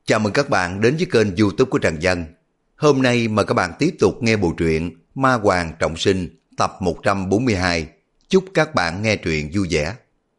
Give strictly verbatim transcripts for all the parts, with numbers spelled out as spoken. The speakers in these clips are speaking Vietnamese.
Chào mừng các bạn đến với kênh YouTube của Trần Dân. Hôm nay mời các bạn tiếp tục nghe bộ truyện Ma Hoàng Trọng Sinh tập một trăm bốn mươi hai. Chúc các bạn nghe truyện vui vẻ.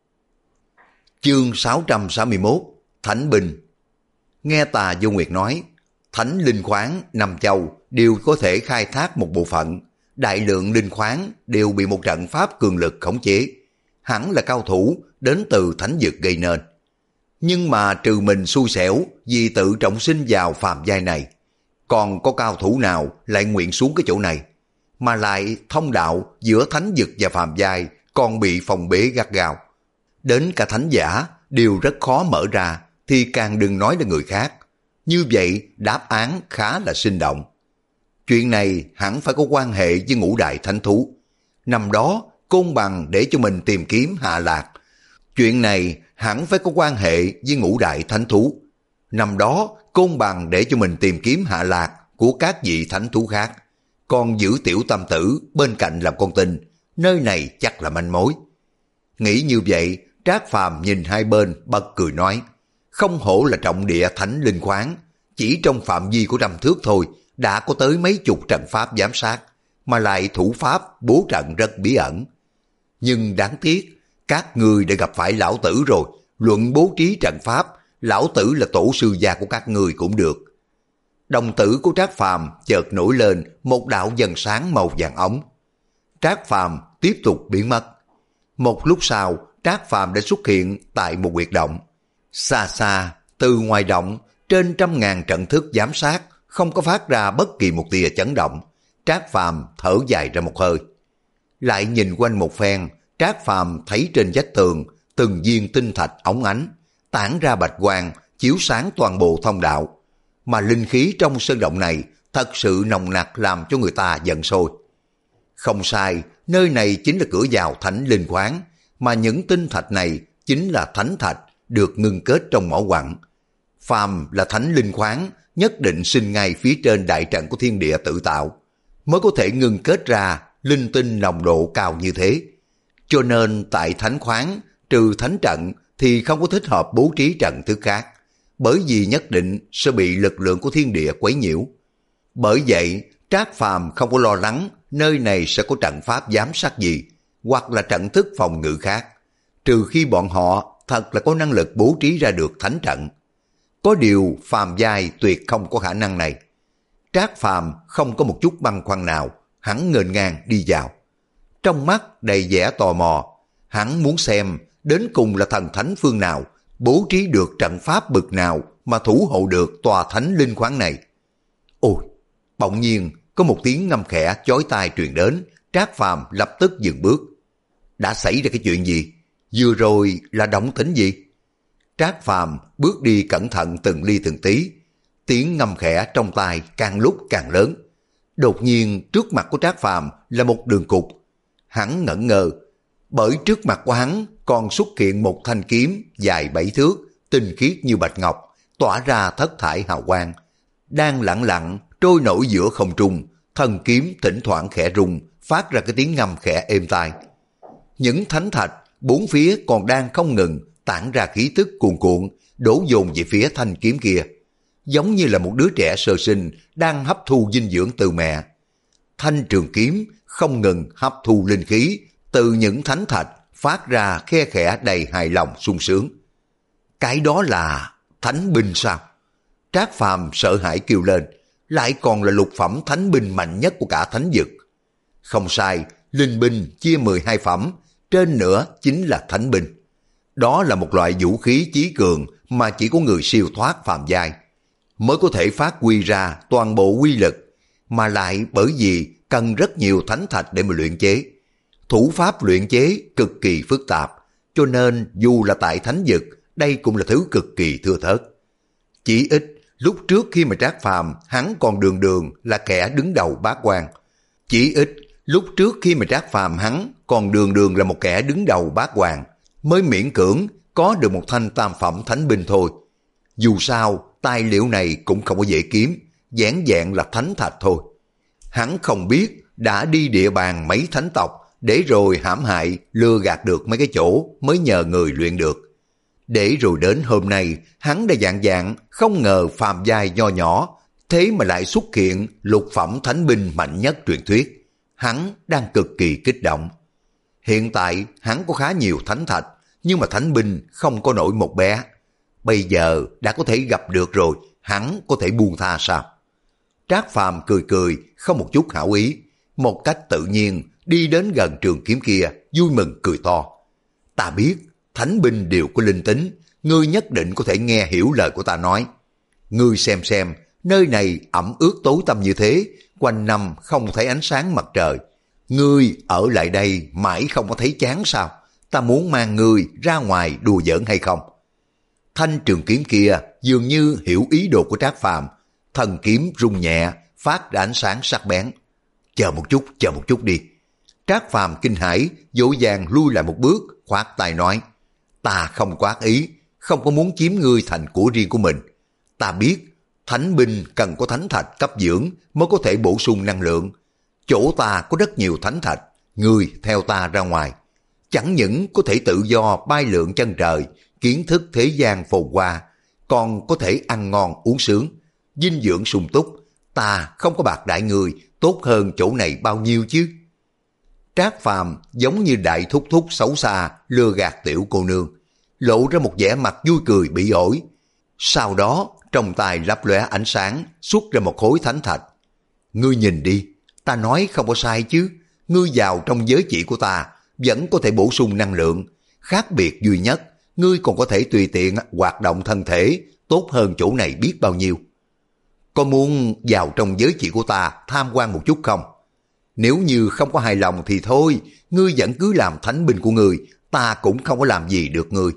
Chương sáu trăm sáu mươi mốt. Thánh binh. Nghe Tà Vô Nguyệt nói, thánh linh khoáng năm châu đều có thể khai thác một bộ phận, đại lượng linh khoáng đều bị một trận pháp cường lực khống chế, hẳn là cao thủ đến từ thánh vực gây nên. Nhưng mà trừ mình xui xẻo vì tự trọng sinh vào phàm giai này, còn có cao thủ nào lại nguyện xuống cái chỗ này, mà lại thông đạo giữa thánh vực và phàm giai còn bị phòng bế gắt gao. Đến cả thánh giả đều rất khó mở ra, thì càng đừng nói là người khác. Như vậy đáp án khá là sinh động. Chuyện này hẳn phải có quan hệ với ngũ đại thánh thú. Năm đó Côn Bằng để cho mình tìm kiếm Hạ Lạc. Chuyện này hẳn phải có quan hệ với ngũ đại thánh thú. Năm đó Côn Bằng để cho mình tìm kiếm Hạ Lạc của các vị thánh thú khác, còn giữ tiểu tam tử bên cạnh làm con tin, nơi này chắc là manh mối. Nghĩ như vậy, Trác Phàm nhìn hai bên bật cười nói, không hổ là trọng địa thánh linh khoáng, chỉ trong phạm vi của trăm thước thôi đã có tới mấy chục trận pháp giám sát, mà lại thủ pháp bố trận rất bí ẩn. Nhưng đáng tiếc, các người đã gặp phải lão tử rồi, luận bố trí trận pháp, lão tử là tổ sư gia của các người cũng được. Đồng tử của Trác Phàm chợt nổi lên một đạo dần sáng màu vàng ống. Trác Phàm tiếp tục biến mất. Một lúc sau, Trác Phàm đã xuất hiện tại một huyệt động. Xa xa, từ ngoài động, trên trăm ngàn trận thức giám sát, không có phát ra bất kỳ một tia chấn động. Trác Phàm thở dài ra một hơi. Lại nhìn quanh một phen, Trác Phàm thấy trên vách tường từng viên tinh thạch óng ánh, tản ra bạch quang, chiếu sáng toàn bộ thông đạo. Mà linh khí trong sơn động này thật sự nồng nặc làm cho người ta giận sôi. Không sai, nơi này chính là cửa vào thánh linh khoáng, mà những tinh thạch này chính là thánh thạch được ngưng kết trong mỏ quặng. Phàm là thánh linh khoáng, nhất định sinh ngay phía trên đại trận của thiên địa tự tạo, mới có thể ngưng kết ra linh tinh nồng độ cao như thế. Cho nên tại thánh khoáng, trừ thánh trận thì không có thích hợp bố trí trận thứ khác, bởi vì nhất định sẽ bị lực lượng của thiên địa quấy nhiễu. Bởi vậy, Trác Phàm không có lo lắng nơi này sẽ có trận pháp giám sát gì, hoặc là trận thức phòng ngự khác, trừ khi bọn họ thật là có năng lực bố trí ra được thánh trận. Có điều phàm giai tuyệt không có khả năng này. Trác Phàm không có một chút băn khoăn nào, hắn nghênh ngang đi vào. Trong mắt đầy vẻ tò mò, hắn muốn xem đến cùng là thần thánh phương nào bố trí được trận pháp bực nào mà thủ hộ được tòa thánh linh khoáng này. Ôi, bỗng nhiên có một tiếng ngâm khẽ chói tai truyền đến. Trác Phàm lập tức dừng bước. Đã xảy ra cái chuyện gì? Vừa rồi là động tĩnh gì? Trác Phàm bước đi cẩn thận từng ly từng tí. Tiếng ngâm khẽ trong tai càng lúc càng lớn. Đột nhiên trước mặt của Trác Phàm là một đường cục. Hắn ngẩn ngơ, bởi trước mặt của hắn còn xuất hiện một thanh kiếm dài bảy thước, tinh khiết như bạch ngọc, tỏa ra thất thải hào quang, đang lặng lặng trôi nổi giữa không trung. Thân kiếm thỉnh thoảng khẽ rung, phát ra cái tiếng ngâm khẽ êm tai. Những thánh thạch bốn phía còn đang không ngừng tản ra khí tức cuồn cuộn, đổ dồn về phía thanh kiếm kia, giống như là một đứa trẻ sơ sinh đang hấp thu dinh dưỡng từ mẹ. Thanh trường kiếm không ngừng hấp thu linh khí từ những thánh thạch, phát ra khe khẽ đầy hài lòng sung sướng. Cái đó là thánh binh sao? Trác Phàm sợ hãi kêu lên, lại còn là lục phẩm thánh binh mạnh nhất của cả thánh vực. Không sai, linh binh chia mười hai phẩm, trên nữa chính là thánh binh. Đó là một loại vũ khí chí cường mà chỉ có người siêu thoát phàm giai mới có thể phát huy ra toàn bộ uy lực, mà lại bởi vì cần rất nhiều thánh thạch để mà luyện chế. Thủ pháp luyện chế cực kỳ phức tạp, cho nên dù là tại thánh vực, đây cũng là thứ cực kỳ thưa thớt. Chỉ ít, lúc trước khi mà Trác Phàm hắn còn đường đường là kẻ đứng đầu bát quan. Chỉ ít, lúc trước khi mà Trác Phàm hắn còn đường đường là một kẻ đứng đầu bát quan, mới miễn cưỡng có được một thanh tam phẩm thánh binh thôi. Dù sao, tài liệu này cũng không có dễ kiếm, giản dạng là thánh thạch thôi. Hắn không biết đã đi địa bàn mấy thánh tộc, để rồi hãm hại lừa gạt được mấy cái chỗ mới nhờ người luyện được. Để rồi đến hôm nay, hắn đã dạng dạng, không ngờ phàm giai nho nhỏ, thế mà lại xuất hiện lục phẩm thánh binh mạnh nhất truyền thuyết. Hắn đang cực kỳ kích động. Hiện tại hắn có khá nhiều thánh thạch, nhưng mà thánh binh không có nổi một bé. Bây giờ đã có thể gặp được rồi, hắn có thể buông tha sao? Trác Phàm cười cười, không một chút hảo ý, một cách tự nhiên đi đến gần trường kiếm kia, vui mừng cười to. Ta biết, thánh binh đều có linh tính, ngươi nhất định có thể nghe hiểu lời của ta nói. Ngươi xem xem, nơi này ẩm ướt tối tăm như thế, quanh năm không thấy ánh sáng mặt trời. Ngươi ở lại đây mãi không có thấy chán sao? Ta muốn mang ngươi ra ngoài đùa giỡn hay không? Thanh trường kiếm kia dường như hiểu ý đồ của Trác Phàm, thần kiếm rung nhẹ, phát ra ánh sáng sắc bén. Chờ một chút, chờ một chút đi. Trác Phàm kinh hãi, vội vàng lui lại một bước, khoát tay nói: Ta không có ác ý, không có muốn chiếm ngươi thành của riêng của mình. Ta biết, thánh binh cần có thánh thạch cấp dưỡng mới có thể bổ sung năng lượng. Chỗ ta có rất nhiều thánh thạch, ngươi theo ta ra ngoài. Chẳng những có thể tự do bay lượn chân trời, kiến thức thế gian phồn hoa, còn có thể ăn ngon uống sướng, dinh dưỡng sung túc. Ta không có bạc đại người, tốt hơn chỗ này bao nhiêu chứ? Trác Phàm giống như đại thúc thúc xấu xa lừa gạt tiểu cô nương, lộ ra một vẻ mặt vui cười bỉ ổi. Sau đó trong tay lấp lóe ánh sáng, xuất ra một khối thánh thạch. Ngươi nhìn đi, ta nói không có sai chứ? Ngươi vào trong giới chỉ của ta vẫn có thể bổ sung năng lượng, khác biệt duy nhất, ngươi còn có thể tùy tiện hoạt động thân thể, tốt hơn chỗ này biết bao nhiêu. Có muốn vào trong giới chỉ của ta tham quan một chút không? Nếu như không có hài lòng thì thôi, ngươi vẫn cứ làm thánh binh của ngươi, ta cũng không có làm gì được ngươi.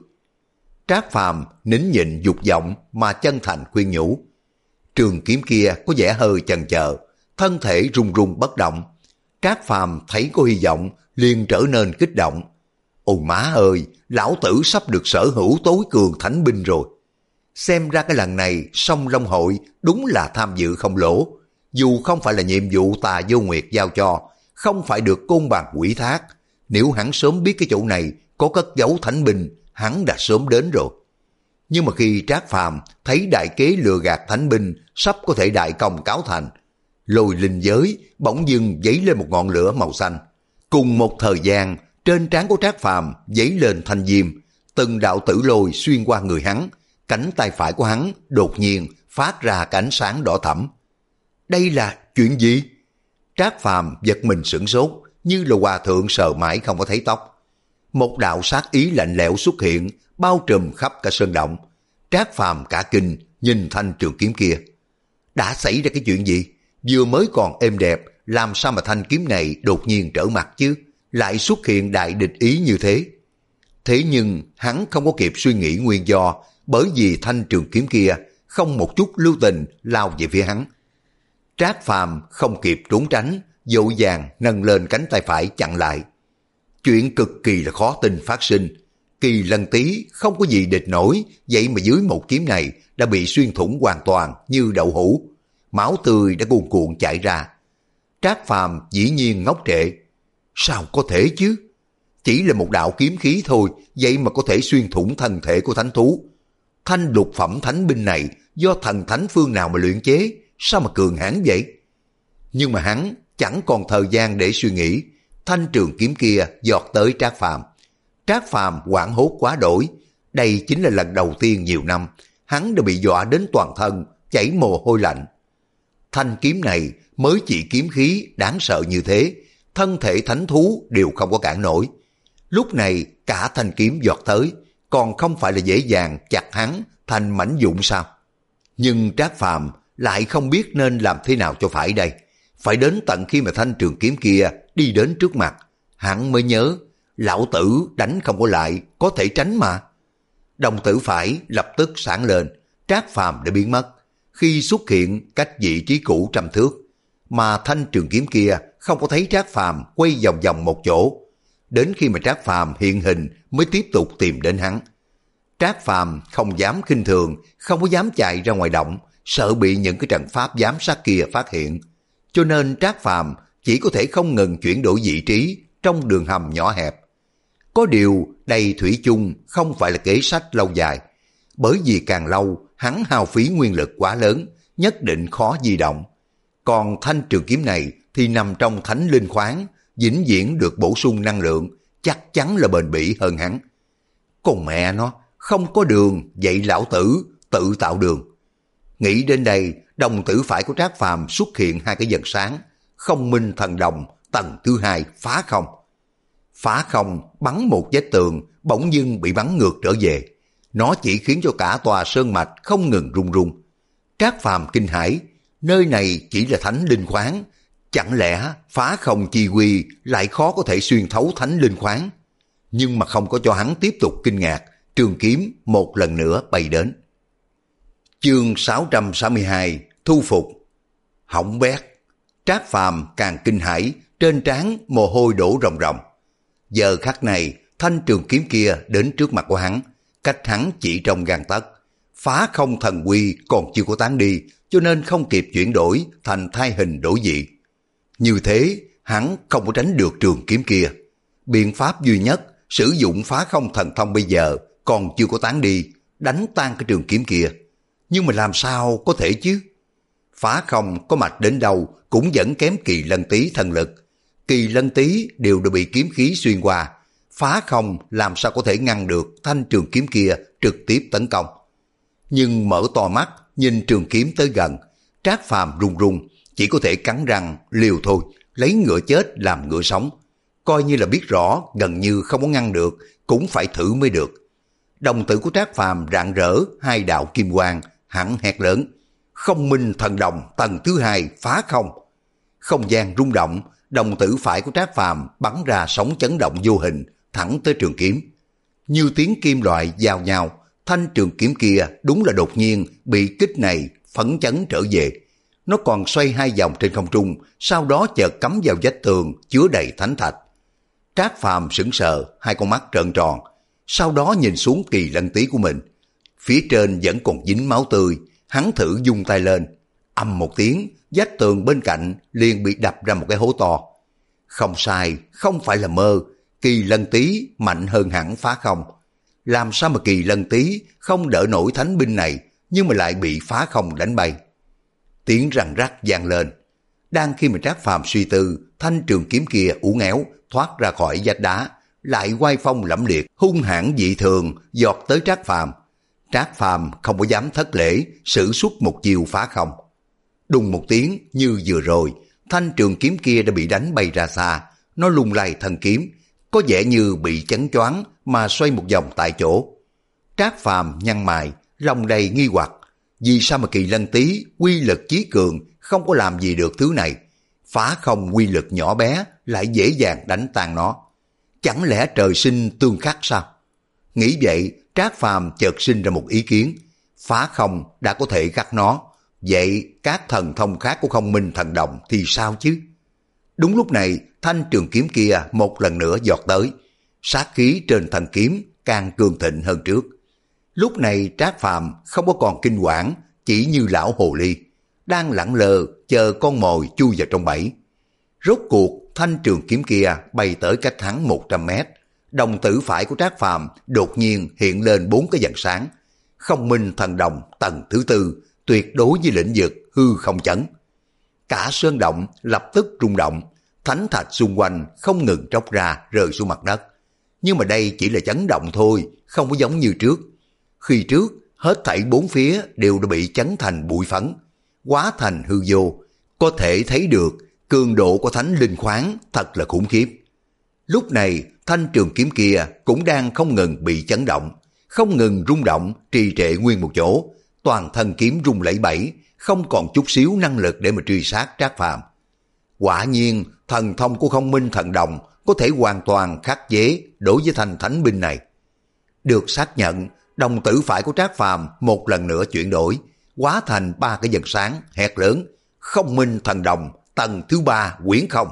Trác Phàm nín nhịn dục vọng mà chân thành khuyên nhủ. Trường kiếm kia có vẻ hơi chần chờ, thân thể run run bất động. Trác Phàm thấy có hy vọng, liền trở nên kích động. Ôi má ơi, lão tử sắp được sở hữu tối cường thánh binh rồi. Xem ra cái lần này Song Long hội đúng là tham dự không lỗ. Dù không phải là nhiệm vụ Tà Vô Nguyệt giao cho, không phải được côn bằng quỷ thác, nếu hắn sớm biết cái chỗ này có cất giấu thánh binh, hắn đã sớm đến rồi. Nhưng mà khi Trác Phàm thấy đại kế lừa gạt thánh binh sắp có thể đại công cáo thành, Lôi Linh giới bỗng dưng dấy lên một ngọn lửa màu xanh. Cùng một thời gian, trên trán của Trác Phàm dấy lên thanh diêm, từng đạo tử lôi xuyên qua người hắn, cánh tay phải của hắn đột nhiên phát ra cái ánh sáng đỏ thẫm. Đây là chuyện gì? Trác Phàm giật mình sửng sốt, như là hòa thượng sờ mãi không có thấy tóc. Một đạo sát ý lạnh lẽo xuất hiện, bao trùm khắp cả sơn động. Trác Phàm cả kinh nhìn thanh trường kiếm kia. Đã xảy ra cái chuyện gì? Vừa mới còn êm đẹp, làm sao mà thanh kiếm này đột nhiên trở mặt chứ? Lại xuất hiện đại địch ý như thế. Thế nhưng hắn không có kịp suy nghĩ nguyên do, bởi vì thanh trường kiếm kia không một chút lưu tình lao về phía hắn. Trác Phàm không kịp trốn tránh, vội vàng nâng lên cánh tay phải chặn lại. Chuyện cực kỳ là khó tin phát sinh. Kỳ Lân Tý không có gì địch nổi, vậy mà dưới một kiếm này đã bị xuyên thủng hoàn toàn như đậu hũ. Máu tươi đã cuồn cuộn chảy ra. Trác Phàm dĩ nhiên ngốc trệ. Sao có thể chứ? Chỉ là một đạo kiếm khí thôi, vậy mà có thể xuyên thủng thân thể của thánh thú. Thanh lục phẩm thánh binh này do thần thánh phương nào mà luyện chế, sao mà cường hãn vậy? Nhưng mà hắn chẳng còn thời gian để suy nghĩ, thanh trường kiếm kia giọt tới Trác Phàm. Trác Phàm hoảng hốt quá đổi, đây chính là lần đầu tiên nhiều năm, hắn đã bị dọa đến toàn thân, chảy mồ hôi lạnh. Thanh kiếm này mới chỉ kiếm khí đáng sợ như thế, thân thể thánh thú đều không có cản nổi. Lúc này cả thanh kiếm giọt tới, còn không phải là dễ dàng chặt hắn thành mảnh vụn sao? Nhưng Trác Phàm lại không biết nên làm thế nào cho phải đây. Phải đến tận khi mà thanh trường kiếm kia đi đến trước mặt, hắn mới nhớ, lão tử đánh không có lại, có thể tránh mà. Đồng tử phải lập tức sáng lên, Trác Phàm đã biến mất. Khi xuất hiện cách vị trí cũ trăm thước, mà thanh trường kiếm kia không có thấy Trác Phàm quay vòng vòng một chỗ. Đến khi mà Trác Phàm hiện hình mới tiếp tục tìm đến hắn. Trác Phàm không dám khinh thường, không có dám chạy ra ngoài động, sợ bị những cái trận pháp giám sát kia phát hiện. Cho nên Trác Phàm chỉ có thể không ngừng chuyển đổi vị trí trong đường hầm nhỏ hẹp. Có điều đây thủy chung không phải là kế sách lâu dài, bởi vì càng lâu hắn hao phí nguyên lực quá lớn, nhất định khó di động. Còn thanh trường kiếm này thì nằm trong thánh linh khoáng, vĩnh viễn được bổ sung năng lượng, chắc chắn là bền bỉ hơn hắn. Còn mẹ nó, không có đường, vậy lão tử tự tạo đường. Nghĩ đến đây, đồng tử phải của Trác Phàm xuất hiện hai cái vần sáng, không minh thần đồng, tầng thứ hai phá không. Phá không bắn một vách tường, bỗng dưng bị bắn ngược trở về. Nó chỉ khiến cho cả tòa sơn mạch không ngừng rung rung. Trác Phàm kinh hãi, nơi này chỉ là thánh linh khoáng, chẳng lẽ phá không chi quy lại khó có thể xuyên thấu thánh linh khoáng? Nhưng mà không có cho hắn tiếp tục kinh ngạc, trường kiếm một lần nữa bay đến. Chương sáu trăm sáu mươi hai thu phục. Hỏng bét. Trác Phàm càng kinh hãi, trên trán mồ hôi đổ ròng ròng. Giờ khắc này, thanh trường kiếm kia đến trước mặt của hắn, cách hắn chỉ trong gang tấc. Phá không thần quy còn chưa có tán đi, cho nên không kịp chuyển đổi thành thai hình đổi dị. Như thế, hắn không có tránh được trường kiếm kia. Biện pháp duy nhất, sử dụng phá không thần thông bây giờ còn chưa có tán đi, đánh tan cái trường kiếm kia. Nhưng mà làm sao có thể chứ? Phá không có mạch đến đâu cũng vẫn kém Kỳ Lân Tý thần lực. Kỳ Lân Tý đều đã bị kiếm khí xuyên qua. Phá không làm sao có thể ngăn được thanh trường kiếm kia trực tiếp tấn công. Nhưng mở to mắt, nhìn trường kiếm tới gần, Trác Phàm run run, chỉ có thể cắn răng liều thôi, lấy ngựa chết làm ngựa sống. Coi như là biết rõ gần như không có ngăn được, cũng phải thử mới được. Đồng tử của Trác Phàm rạng rỡ hai đạo kim quang, hắn hét lớn: không minh thần đồng tầng thứ hai phá không. Không gian rung động, đồng tử phải của Trác Phàm bắn ra sóng chấn động vô hình thẳng tới trường kiếm. Như tiếng kim loại giao nhau, thanh trường kiếm kia đúng là đột nhiên bị kích này phấn chấn trở về. Nó còn xoay hai vòng trên không trung, sau đó chợt cắm vào vách tường chứa đầy thánh thạch. Trác Phàm sững sờ, hai con mắt trợn tròn, sau đó nhìn xuống Kỳ Lân Tý của mình. Phía trên vẫn còn dính máu tươi, hắn thử vung tay lên. Ầm một tiếng, vách tường bên cạnh liền bị đập ra một cái hố to. Không sai, không phải là mơ, Kỳ Lân Tý mạnh hơn hẳn phá không. Làm sao mà Kỳ Lân Tý không đỡ nổi thánh binh này, nhưng mà lại bị phá không đánh bay. Tiếng răng rắc vang lên. Đang khi mà Trác Phàm suy tư, thanh trường kiếm kia uốn éo thoát ra khỏi vách đá, lại oai phong lẫm liệt, hung hãn dị thường giọt tới Trác Phàm. Trác Phàm không có dám thất lễ, sử xuất một chiều phá không. Đùng một tiếng như vừa rồi, thanh trường kiếm kia đã bị đánh bay ra xa. Nó lung lay thân kiếm, có vẻ như bị chấn choáng mà xoay một vòng tại chỗ. Trác Phàm nhăn mày, lòng đầy nghi hoặc. Vì sao mà Kỳ Lân Tý quy lực chí cường không có làm gì được thứ này? Phá không quy lực nhỏ bé lại dễ dàng đánh tan nó. Chẳng lẽ trời sinh tương khắc sao? Nghĩ vậy, Trác Phàm chợt sinh ra một ý kiến. Phá không đã có thể khắc nó, vậy các thần thông khác của không minh thần đồng thì sao chứ? Đúng lúc này, thanh trường kiếm kia một lần nữa giọt tới. Sát khí trên thanh kiếm càng cường thịnh hơn trước. Lúc này Trác Phàm không có còn kinh quản, chỉ như lão hồ ly, đang lẳng lờ chờ con mồi chui vào trong bẫy. Rốt cuộc thanh trường kiếm kia bay tới cách hắn một trăm mét. Đồng tử phải của Trác Phàm đột nhiên hiện lên bốn cái vầng sáng. Không minh thần đồng tầng thứ tư, tuyệt đối với lĩnh vực hư không chấn. Cả sơn động lập tức rung động, thánh thạch xung quanh không ngừng tróc ra rơi xuống mặt đất. Nhưng mà đây chỉ là chấn động thôi, không có giống như trước. Khi trước, hết thảy bốn phía đều đã bị chấn thành bụi phấn, hóa thành hư vô. Có thể thấy được cường độ của thánh linh khoáng thật là khủng khiếp. Lúc này, thanh trường kiếm kia cũng đang không ngừng bị chấn động, không ngừng rung động, trì trệ nguyên một chỗ. Toàn thân kiếm rung lẩy bẩy, không còn chút xíu năng lực để mà truy sát Trác Phàm. Quả nhiên, thần thông của không minh thần đồng có thể hoàn toàn khắc chế đối với thanh thánh binh này. Được xác nhận, đồng tử phải của Trác Phàm một lần nữa chuyển đổi, hóa thành ba cái vầng sáng, hét lớn: không minh thần đồng tầng thứ ba quyển không.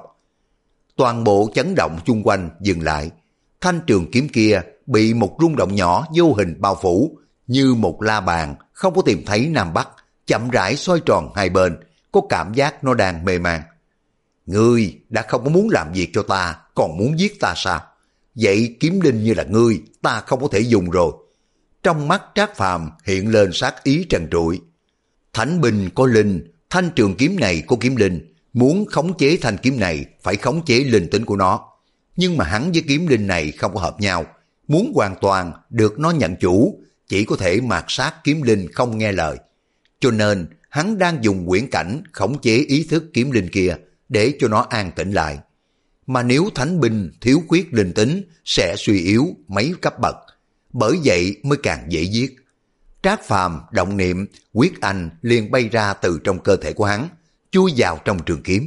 Toàn bộ chấn động chung quanh dừng lại. Thanh trường kiếm kia bị một rung động nhỏ vô hình bao phủ, như một la bàn không có tìm thấy nam bắc, chậm rãi xoay tròn hai bên, có cảm giác nó đang mê man. Ngươi đã không có muốn làm việc cho ta, còn muốn giết ta sao? vậy kiếm linh như là ngươi, ta không có thể dùng rồi. Trong mắt Trác Phàm hiện lên sát ý trần trụi. Thánh binh có linh, thanh trường kiếm này có kiếm linh, muốn khống chế thanh kiếm này phải khống chế linh tính của nó. Nhưng mà hắn với kiếm linh này không có hợp nhau, muốn hoàn toàn được nó nhận chủ, chỉ có thể mạt sát kiếm linh không nghe lời. Cho nên hắn đang dùng quyển cảnh khống chế ý thức kiếm linh kia để cho nó an tĩnh lại. Mà nếu thánh binh thiếu khuyết linh tính sẽ suy yếu mấy cấp bậc, bởi vậy mới càng dễ giết. Trác Phàm động niệm, huyết anh liền bay ra từ trong cơ thể của hắn, chui vào trong trường kiếm.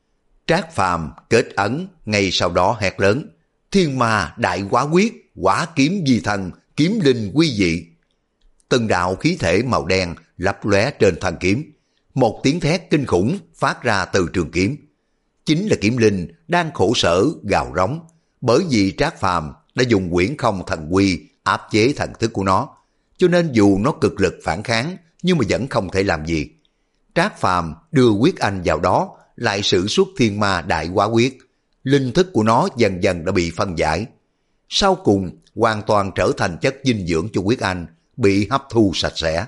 Trác Phàm kết ấn, ngay sau đó hét lớn: Thiên ma đại hóa quyết, hỏa kiếm di thần, kiếm linh quy dị. Từng đạo khí thể màu đen lấp lóe trên thân kiếm, một tiếng thét kinh khủng phát ra từ trường kiếm. Chính là kiếm linh đang khổ sở gào rống, bởi vì Trác Phàm đã dùng quyển không thần quy áp chế thần thức của nó, cho nên dù nó cực lực phản kháng nhưng mà vẫn không thể làm gì. Trác Phàm đưa quyết anh vào đó, lại sử xuất thiên ma đại hóa quyết, linh thức của nó dần dần đã bị phân giải, sau cùng hoàn toàn trở thành chất dinh dưỡng cho quyết anh, bị hấp thu sạch sẽ.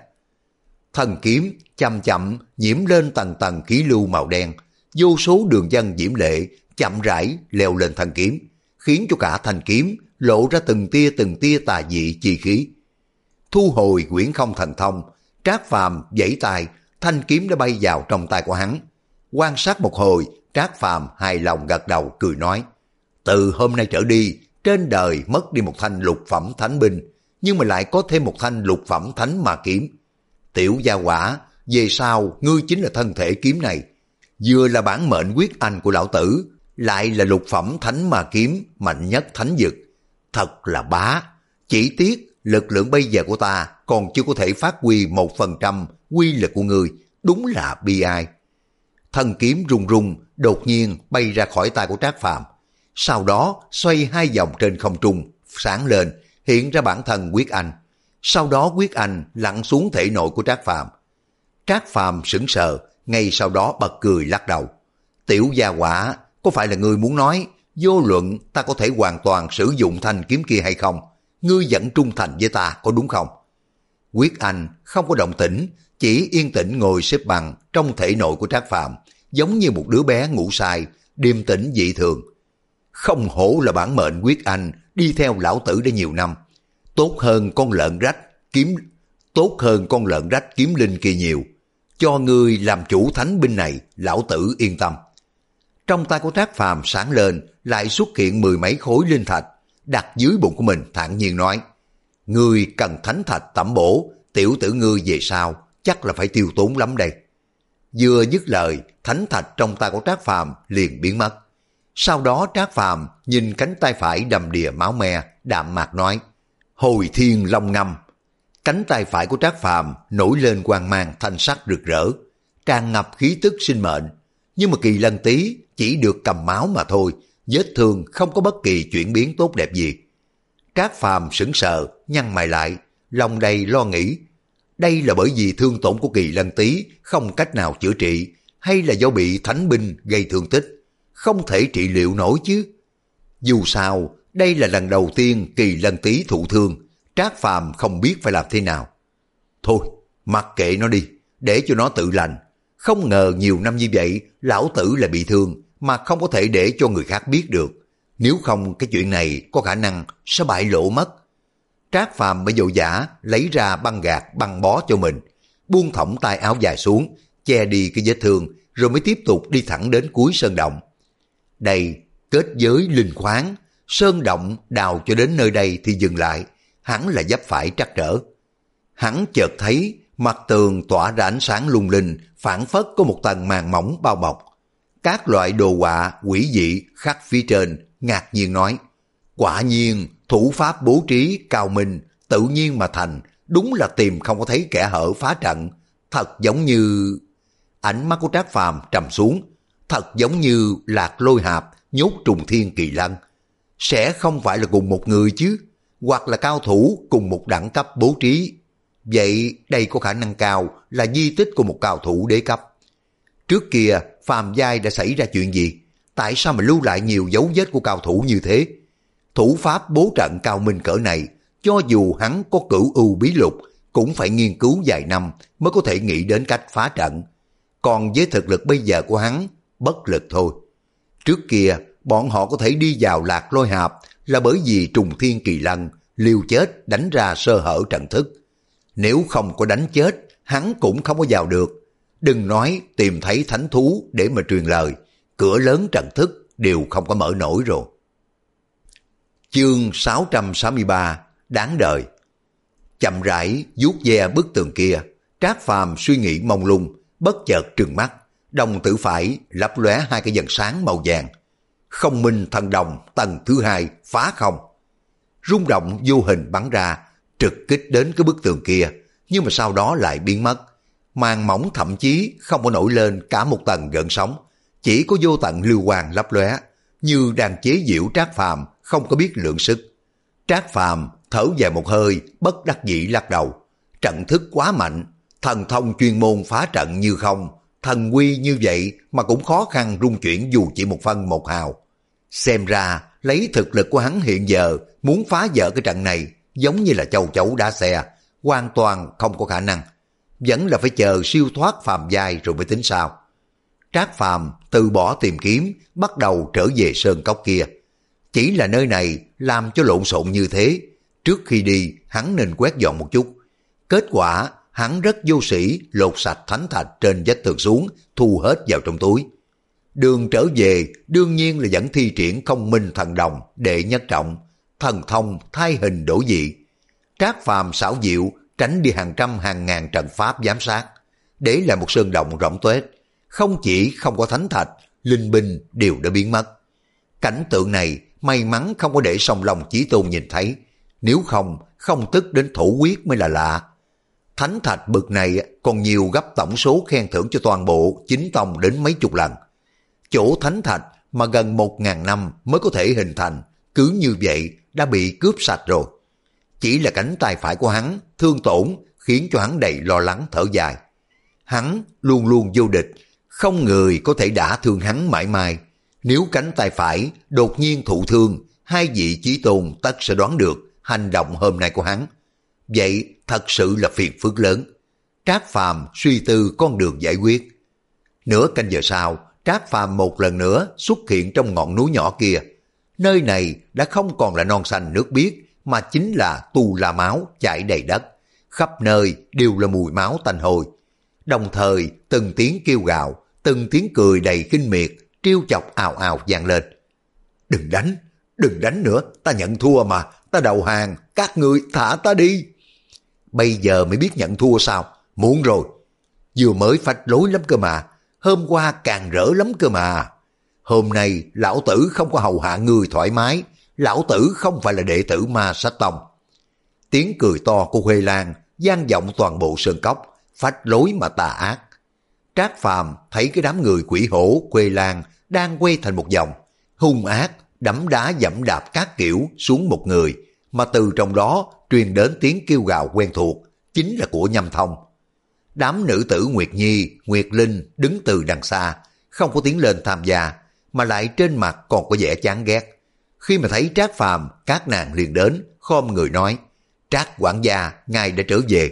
Thần kiếm chậm chậm nhiễm lên tầng tầng khí lưu màu đen, vô số đường vân diễm lệ chậm rãi leo lên thanh kiếm, khiến cho cả thanh kiếm lộ ra từng tia từng tia tà dị chi khí. Thu hồi quyển không thần thông, Trác Phàm giãy tay, thanh kiếm đã bay vào trong tay của hắn. Quan sát một hồi, Trác Phàm hài lòng gật đầu cười nói: từ hôm nay trở đi, trên đời mất đi một thanh lục phẩm thánh binh, nhưng mà lại có thêm một thanh lục phẩm thánh ma kiếm. Tiểu gia hỏa, về sau ngươi chính là thân thể kiếm này, vừa là bản mệnh quyết anh của lão tử, lại là lục phẩm thánh ma kiếm mạnh nhất thánh vực. Thật là bá, chỉ tiếc lực lượng bây giờ của ta còn chưa có thể phát huy một phần trăm quy lực của ngươi, đúng là bi ai. Thân kiếm rung rung, đột nhiên bay ra khỏi tay của Trác Phàm, sau đó xoay hai vòng trên không trung, sáng lên, hiện ra bản thân quyết anh. Sau đó quyết anh lặn xuống thể nội của Trác Phàm. Trác Phàm sững sờ, ngay sau đó bật cười lắc đầu: tiểu gia hỏa, có phải là ngươi muốn nói vô luận ta có thể hoàn toàn sử dụng thanh kiếm kia hay không, ngươi vẫn trung thành với ta, có đúng không? Quyết anh không có động tĩnh, chỉ yên tĩnh ngồi xếp bằng trong thể nội của Trác Phàm, giống như một đứa bé ngủ say, điềm tĩnh dị thường. Không hổ là bản mệnh quyết anh, đi theo lão tử đã nhiều năm, tốt hơn con lợn rách kiếm tốt hơn con lợn rách kiếm linh kia nhiều. Cho ngươi làm chủ thánh binh này, lão tử yên tâm. Trong tay của Trác Phàm sáng lên, lại xuất hiện mười mấy khối linh thạch, đặt dưới bụng của mình, thản nhiên nói: ngươi cần thánh thạch tẩm bổ, tiểu tử ngươi về sau chắc là phải tiêu tốn lắm đây. Vừa dứt lời, thánh thạch trong tay của Trác Phàm liền biến mất. Sau đó Trác Phàm nhìn cánh tay phải đầm đìa máu me, đạm mạc nói: hồi thiên long ngâm. Cánh tay phải của Trác Phàm nổi lên quang mang thanh sắc rực rỡ, tràn ngập khí tức sinh mệnh. Nhưng mà Kỳ Lân Tý chỉ được cầm máu mà thôi, vết thương không có bất kỳ chuyển biến tốt đẹp gì. Trác Phàm sững sờ, nhăn mày lại, lòng đầy lo nghĩ. Đây là bởi vì thương tổn của Kỳ Lân Tý không cách nào chữa trị, hay là do bị thánh binh gây thương tích, không thể trị liệu nổi chứ? Dù sao, đây là lần đầu tiên Kỳ Lân Tý thụ thương, Trác Phàm không biết phải làm thế nào. Thôi, mặc kệ nó đi, để cho nó tự lành. Không ngờ nhiều năm như vậy, lão tử lại bị thương, mà không có thể để cho người khác biết được. Nếu không, cái chuyện này có khả năng sẽ bại lộ mất. Trác Phàm mới vội vã lấy ra băng gạc băng bó cho mình, buông thõng tay áo dài xuống, che đi cái vết thương, rồi mới tiếp tục đi thẳng đến cuối sơn động. Đây, kết giới linh khoáng, sơn động đào cho đến nơi đây thì dừng lại, hắn là vấp phải trắc trở. Hắn chợt thấy mặt tường tỏa ra ánh sáng lung linh, phảng phất có một tầng màn mỏng bao bọc. Các loại đồ họa quỷ dị khắc phía trên, ngạc nhiên nói: quả nhiên thủ pháp bố trí cao minh, tự nhiên mà thành, đúng là tìm không có thấy kẻ hở phá trận. Thật giống như... Ánh mắt của Trác Phàm trầm xuống, thật giống như Lạc Lôi Hạp nhốt Trùng Thiên Kỳ Lân. Sẽ không phải là cùng một người chứ, hoặc là cao thủ cùng một đẳng cấp bố trí. Vậy đây có khả năng cao là di tích của một cao thủ đế cấp. Trước kia Phàm giai đã xảy ra chuyện gì? Tại sao mà lưu lại nhiều dấu vết của cao thủ như thế? Thủ pháp bố trận cao minh cỡ này, cho dù hắn có cửu ưu bí lục, cũng phải nghiên cứu vài năm mới có thể nghĩ đến cách phá trận. Còn với thực lực bây giờ của hắn, bất lực thôi. Trước kia, bọn họ có thể đi vào Lạc Lôi Hạp là bởi vì Trùng Thiên Kỳ Lân liều chết đánh ra sơ hở trận thức. Nếu không có đánh chết, hắn cũng không có vào được. Đừng nói tìm thấy thánh thú để mà truyền lời, cửa lớn trận thức đều không có mở nổi rồi. Chương sáu trăm sáu mươi ba, đáng đời. Chậm rãi vuốt ve bức tường kia, Trác Phàm suy nghĩ mông lung, bất chợt trừng mắt, đồng tử phải lấp lóe hai cái vầng sáng màu vàng. Không minh thần đồng tầng thứ hai phá không. Rung động vô hình bắn ra, trực kích đến cái bức tường kia, nhưng mà sau đó lại biến mất. Màn mỏng thậm chí không có nổi lên cả một tầng gợn sóng, chỉ có vô tận lưu quang lấp lóe, như đang chế giễu Trác Phàm không có biết lượng sức. Trác Phàm thở dài một hơi, bất đắc dĩ lắc đầu. Trận thức quá mạnh, thần thông chuyên môn phá trận như không, thần quy như vậy mà cũng khó khăn rung chuyển dù chỉ một phân một hào. Xem ra lấy thực lực của hắn hiện giờ muốn phá vỡ cái trận này giống như là châu chấu đá xe, hoàn toàn không có khả năng. Vẫn là phải chờ siêu thoát phàm giai rồi mới tính sao. Trác Phàm từ bỏ tìm kiếm, bắt đầu trở về sơn cốc kia. Chỉ là nơi này làm cho lộn xộn như thế, trước khi đi hắn nên quét dọn một chút. Kết quả hắn rất vô sĩ lột sạch thánh thạch trên vách tường xuống, thu hết vào trong túi. Đường trở về đương nhiên là vẫn thi triển không minh thần đồng đệ nhất trọng, thần thông thay hình đổi dị. Trác Phàm xảo diệu tránh đi hàng trăm hàng ngàn trận pháp giám sát, để lại một sơn động rộng tuếch. Không chỉ không có thánh thạch, linh binh đều đã biến mất. Cảnh tượng này may mắn không có để Song Long Chí Tôn nhìn thấy, nếu không không tức đến thủ quyết mới là lạ. Thánh thạch bực này còn nhiều gấp tổng số khen thưởng cho toàn bộ chính tông đến mấy chục lần. Chỗ thánh thạch mà gần một ngàn năm mới có thể hình thành, cứ như vậy đã bị cướp sạch rồi. Chỉ là cánh tay phải của hắn thương tổn khiến cho hắn đầy lo lắng thở dài. Hắn luôn luôn vô địch, không người có thể đả thương hắn mãi mãi. Nếu cánh tay phải đột nhiên thụ thương, hai vị chí tôn tất sẽ đoán được hành động hôm nay của hắn. Vậy thật sự là phiền phức lớn. Trác Phàm suy tư con đường giải quyết. Nửa canh giờ sau, Trác Phàm một lần nữa xuất hiện trong ngọn núi nhỏ kia. Nơi này đã không còn là non xanh nước biếc, mà chính là tu la máu chảy đầy đất. Khắp nơi đều là mùi máu tanh hôi. Đồng thời từng tiếng kêu gào, từng tiếng cười đầy khinh miệt, trêu chọc ào ào vang lên. Đừng đánh, đừng đánh nữa, ta nhận thua mà, ta đầu hàng, các ngươi thả ta đi. Bây giờ mới biết nhận thua sao? Muộn rồi. Vừa mới phách lối lắm cơ mà, hôm qua càng rỡ lắm cơ mà. Hôm nay lão tử không có hầu hạ người thoải mái, lão tử không phải là đệ tử Ma Sách Tông. Tiếng cười to của Huệ Lan vang vọng toàn bộ sơn cốc, phách lối mà tà ác. Trác Phàm thấy cái đám người quỷ hổ Huệ Lan đang quay thành một vòng, hung ác đấm đá dẫm đạp các kiểu xuống một người, mà từ trong đó truyền đến tiếng kêu gào quen thuộc, chính là của Nhâm Thông. Đám nữ tử Nguyệt Nhi, Nguyệt Linh đứng từ đằng xa, không có tiến lên tham gia, mà lại trên mặt còn có vẻ chán ghét. Khi mà thấy Trác Phàm, các nàng liền đến, khom người nói, Trác quản gia, ngài đã trở về.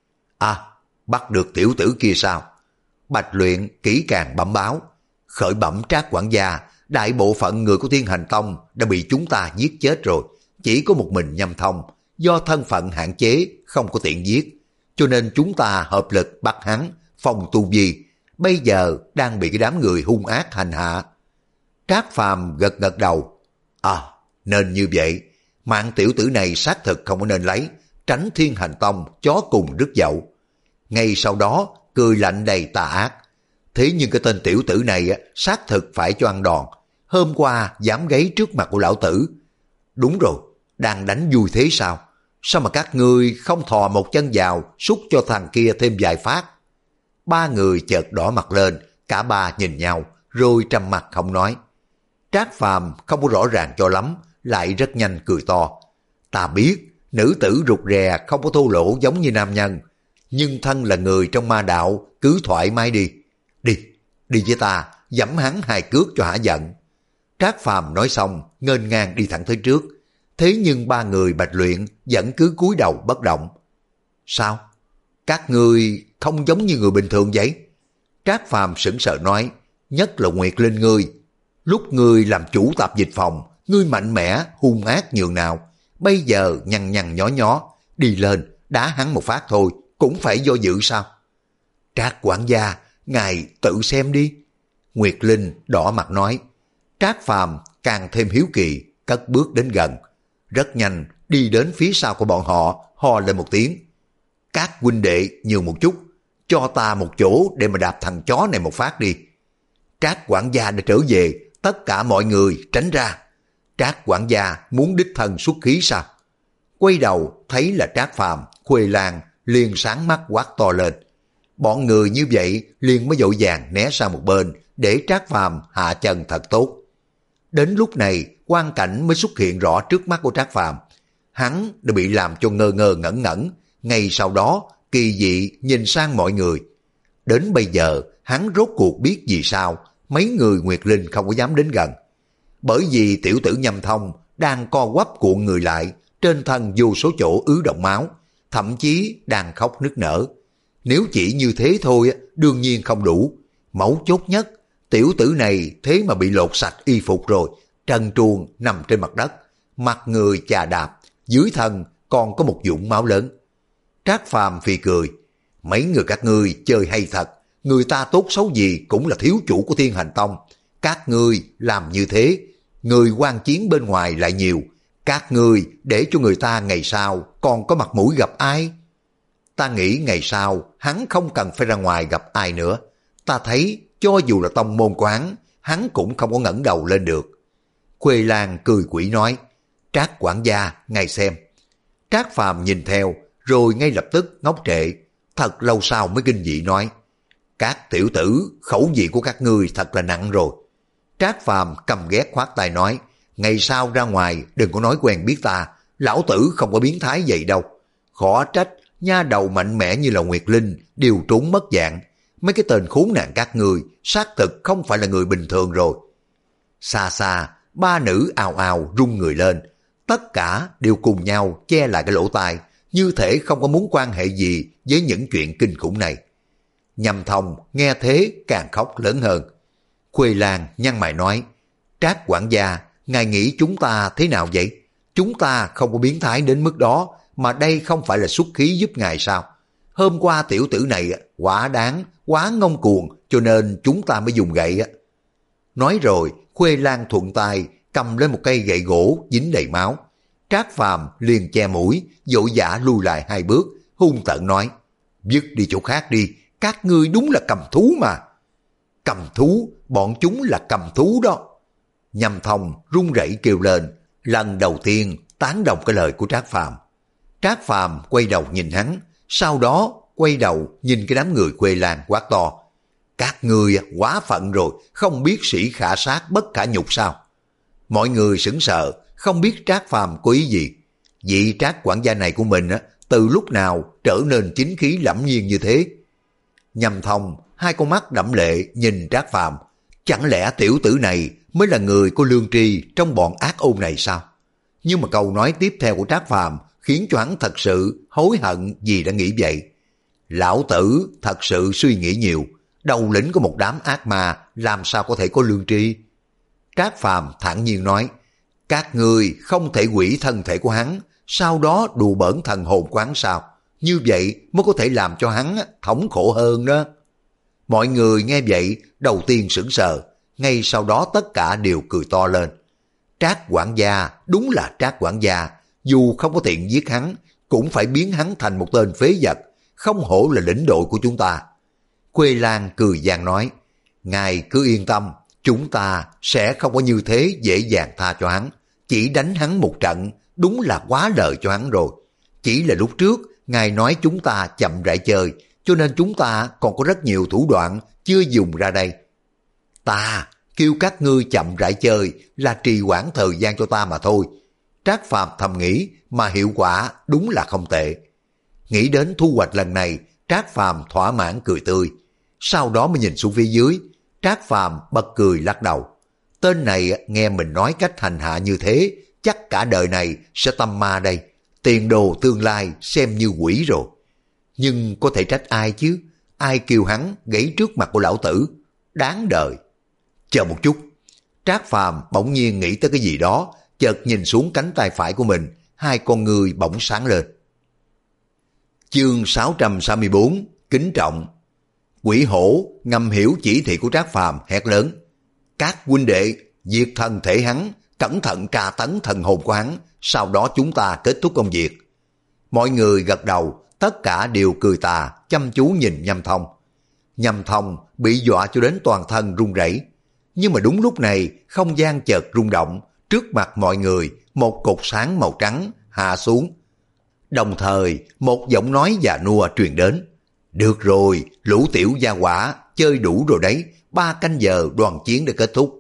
À, bắt được tiểu tử kia sao? Bạch Luyện kỹ càng bẩm báo, khởi bẩm Trác quản gia, đại bộ phận người của Thiên Hành Tông đã bị chúng ta giết chết rồi, chỉ có một mình Nhâm Thông, do thân phận hạn chế không có tiện giết, cho nên chúng ta hợp lực bắt hắn, phòng tu vi, bây giờ đang bị cái đám người hung ác hành hạ. Trác Phàm gật gật đầu, à, nên như vậy, mạng tiểu tử này xác thực không có nên lấy, tránh Thiên Hành Tông chó cùng rứt dậu. Ngay sau đó cười lạnh đầy tà ác, thế nhưng cái tên tiểu tử này xác thực phải cho ăn đòn, hôm qua dám gáy trước mặt của lão tử. Đúng rồi, đang đánh vui thế sao? Sao mà các ngươi không thò một chân vào, xúc cho thằng kia thêm vài phát? Ba người chợt đỏ mặt lên, cả ba nhìn nhau, rồi trầm mặt không nói. Trác Phàm không có rõ ràng cho lắm, lại rất nhanh cười to. Ta biết, nữ tử rụt rè không có thô lỗ giống như nam nhân, nhưng thân là người trong ma đạo, cứ thoải mái đi. Đi, đi với ta, giẫm hắn hai cước cho hả giận. Trác Phàm nói xong, nghênh ngang đi thẳng tới trước. Thế nhưng ba người Bạch Luyện vẫn cứ cúi đầu bất động. Sao? Các ngươi không giống như người bình thường vậy? Trác Phàm sững sờ nói, nhất là Nguyệt Linh ngươi. Lúc ngươi làm chủ tạp dịch phòng, ngươi mạnh mẽ, hung ác nhường nào. Bây giờ nhăn nhăn nhó nhó, đi lên, đá hắn một phát thôi, cũng phải do dự sao? Trác quản gia, ngài tự xem đi. Nguyệt Linh đỏ mặt nói. Trác Phàm càng thêm hiếu kỳ, cất bước đến gần. Rất nhanh, đi đến phía sau của bọn họ, ho lên một tiếng. Các huynh đệ nhường một chút, cho ta một chỗ để mà đạp thằng chó này một phát đi. Trác quản gia đã trở về, tất cả mọi người tránh ra. Trác quản gia muốn đích thân xuất khí sao? Quay đầu thấy là Trác Phàm, Khuê Lan liền sáng mắt quát to lên. Bọn người như vậy liền mới vội vàng né sang một bên để Trác Phàm hạ chân thật tốt. Đến lúc này quang cảnh mới xuất hiện rõ trước mắt của Trác Phàm. Hắn đã bị làm cho ngơ ngơ ngẩn ngẩn. Ngay sau đó kỳ dị nhìn sang mọi người. Đến bây giờ hắn rốt cuộc biết vì sao mấy người Nguyệt Linh không có dám đến gần. Bởi vì tiểu tử Nhâm Thông đang co quắp cuộn người lại, trên thân vô số chỗ ứ động máu, thậm chí đang khóc nức nở. Nếu chỉ như thế thôi đương nhiên không đủ. Mấu chốt nhất, tiểu tử này thế mà bị lột sạch y phục rồi, trần truồng nằm trên mặt đất, mặt người chà đạp, dưới thân còn có một vũng máu lớn. Trác Phàm phì cười, mấy người các ngươi chơi hay thật, người ta tốt xấu gì cũng là thiếu chủ của Thiên Hành Tông. Các ngươi làm như thế, người quan chiến bên ngoài lại nhiều, các ngươi để cho người ta ngày sau còn có mặt mũi gặp ai? Ta nghĩ ngày sau hắn không cần phải ra ngoài gặp ai nữa. Ta thấy cho dù là tông môn quán, hắn cũng không có ngẩng đầu lên được. Khuê Lan cười quỷ nói, Trác quản gia, ngài xem. Trác Phàm nhìn theo, rồi ngay lập tức ngốc trệ, thật lâu sau mới kinh dị nói, các tiểu tử, khẩu vị của các ngươi thật là nặng rồi. Trác Phàm căm ghét khoát tay nói, ngày sau ra ngoài đừng có nói quen biết ta, lão tử không có biến thái vậy đâu. Khó trách, nha đầu mạnh mẽ như là Nguyệt Linh đều trốn mất dạng. Mấy cái tên khốn nạn các ngươi xác thực không phải là người bình thường rồi. Xa xa, ba nữ ào ào rung người lên, tất cả đều cùng nhau che lại cái lỗ tai, như thể không có muốn quan hệ gì với những chuyện kinh khủng này. Nhâm Thông nghe thế càng khóc lớn hơn. Khuê Lan nhăn mày nói, Trác quản gia, ngài nghĩ chúng ta thế nào vậy? Chúng ta không có biến thái đến mức đó, mà đây không phải là xuất khí giúp ngài sao? Hôm qua tiểu tử này quá đáng, quá ngông cuồng, cho nên chúng ta mới dùng gậy. Nói rồi, Khuê Lan thuận tay cầm lên một cây gậy gỗ dính đầy máu. Trác Phàm liền che mũi, vội vã lui lại hai bước, hung tợn nói, dứt đi chỗ khác đi, các ngươi đúng là cầm thú mà. Cầm thú, bọn chúng là cầm thú đó. Nhâm Thông run rẩy kêu lên, lần đầu tiên tán đồng cái lời của Trác Phàm. Trác Phàm quay đầu nhìn hắn, sau đó quay đầu nhìn cái đám người Khuê Lan quát to, các ngươi quá phận rồi, không biết sĩ khả sát bất khả nhục sao? Mọi người sững sờ, không biết Trác Phàm có ý gì. Vị Trác quản gia này của mình từ lúc nào trở nên chính khí lẫm nhiên như thế? Nhâm Thông hai con mắt đẫm lệ nhìn Trác Phàm, chẳng lẽ tiểu tử này mới là người có lương tri trong bọn ác ôn này sao? Nhưng mà câu nói tiếp theo của Trác Phàm khiến cho hắn thật sự hối hận vì đã nghĩ vậy. Lão tử thật sự suy nghĩ nhiều, đầu lĩnh của một đám ác ma làm sao có thể có lương tri? Trác Phàm thản nhiên nói, các ngươi không thể hủy thân thể của hắn, sau đó đùa bỡn thần hồn của hắn sao? Như vậy mới có thể làm cho hắn thống khổ hơn đó. Mọi người nghe vậy đầu tiên sững sờ, ngay sau đó tất cả đều cười to lên. Trác quản gia đúng là Trác quản gia, dù không có tiện giết hắn, cũng phải biến hắn thành một tên phế vật, không hổ là lĩnh đội của chúng ta. Khuê Lan cười giang nói, ngài cứ yên tâm, chúng ta sẽ không có như thế dễ dàng tha cho hắn, chỉ đánh hắn một trận, đúng là quá lợi cho hắn rồi. Chỉ là lúc trước, ngài nói chúng ta chậm rãi chơi, cho nên chúng ta còn có rất nhiều thủ đoạn chưa dùng ra đây. Ta kêu các ngươi chậm rãi chơi là trì hoãn thời gian cho ta mà thôi. Trác Phàm thầm nghĩ mà hiệu quả đúng là không tệ. Nghĩ đến thu hoạch lần này, Trác Phàm thỏa mãn cười tươi. Sau đó mới nhìn xuống phía dưới, Trác Phàm bật cười lắc đầu. Tên này nghe mình nói cách hành hạ như thế, chắc cả đời này sẽ tâm ma đây, tiền đồ tương lai xem như quỷ rồi. Nhưng có thể trách ai chứ, ai kêu hắn gãy trước mặt của lão tử, đáng đời. Chờ một chút, Trác Phàm bỗng nhiên nghĩ tới cái gì đó, chợt nhìn xuống cánh tay phải của mình, hai con người bỗng sáng lên. Chương sáu trăm sáu mươi bốn, kính trọng. Quỷ hổ ngầm hiểu chỉ thị của Trác Phàm, hét lớn: các huynh đệ, diệt thân thể hắn, cẩn thận tra tấn thần hồn của hắn, sau đó chúng ta kết thúc công việc. Mọi người gật đầu, tất cả đều cười tà, chăm chú nhìn Nhâm Thông. Nhâm Thông bị dọa cho đến toàn thân run rẩy. Nhưng mà đúng lúc này, không gian chợt rung động, trước mặt mọi người, một cột sáng màu trắng hạ xuống. Đồng thời, một giọng nói già nua truyền đến: được rồi, lũ tiểu gia hỏa, chơi đủ rồi đấy, ba canh giờ đoàn chiến đã kết thúc.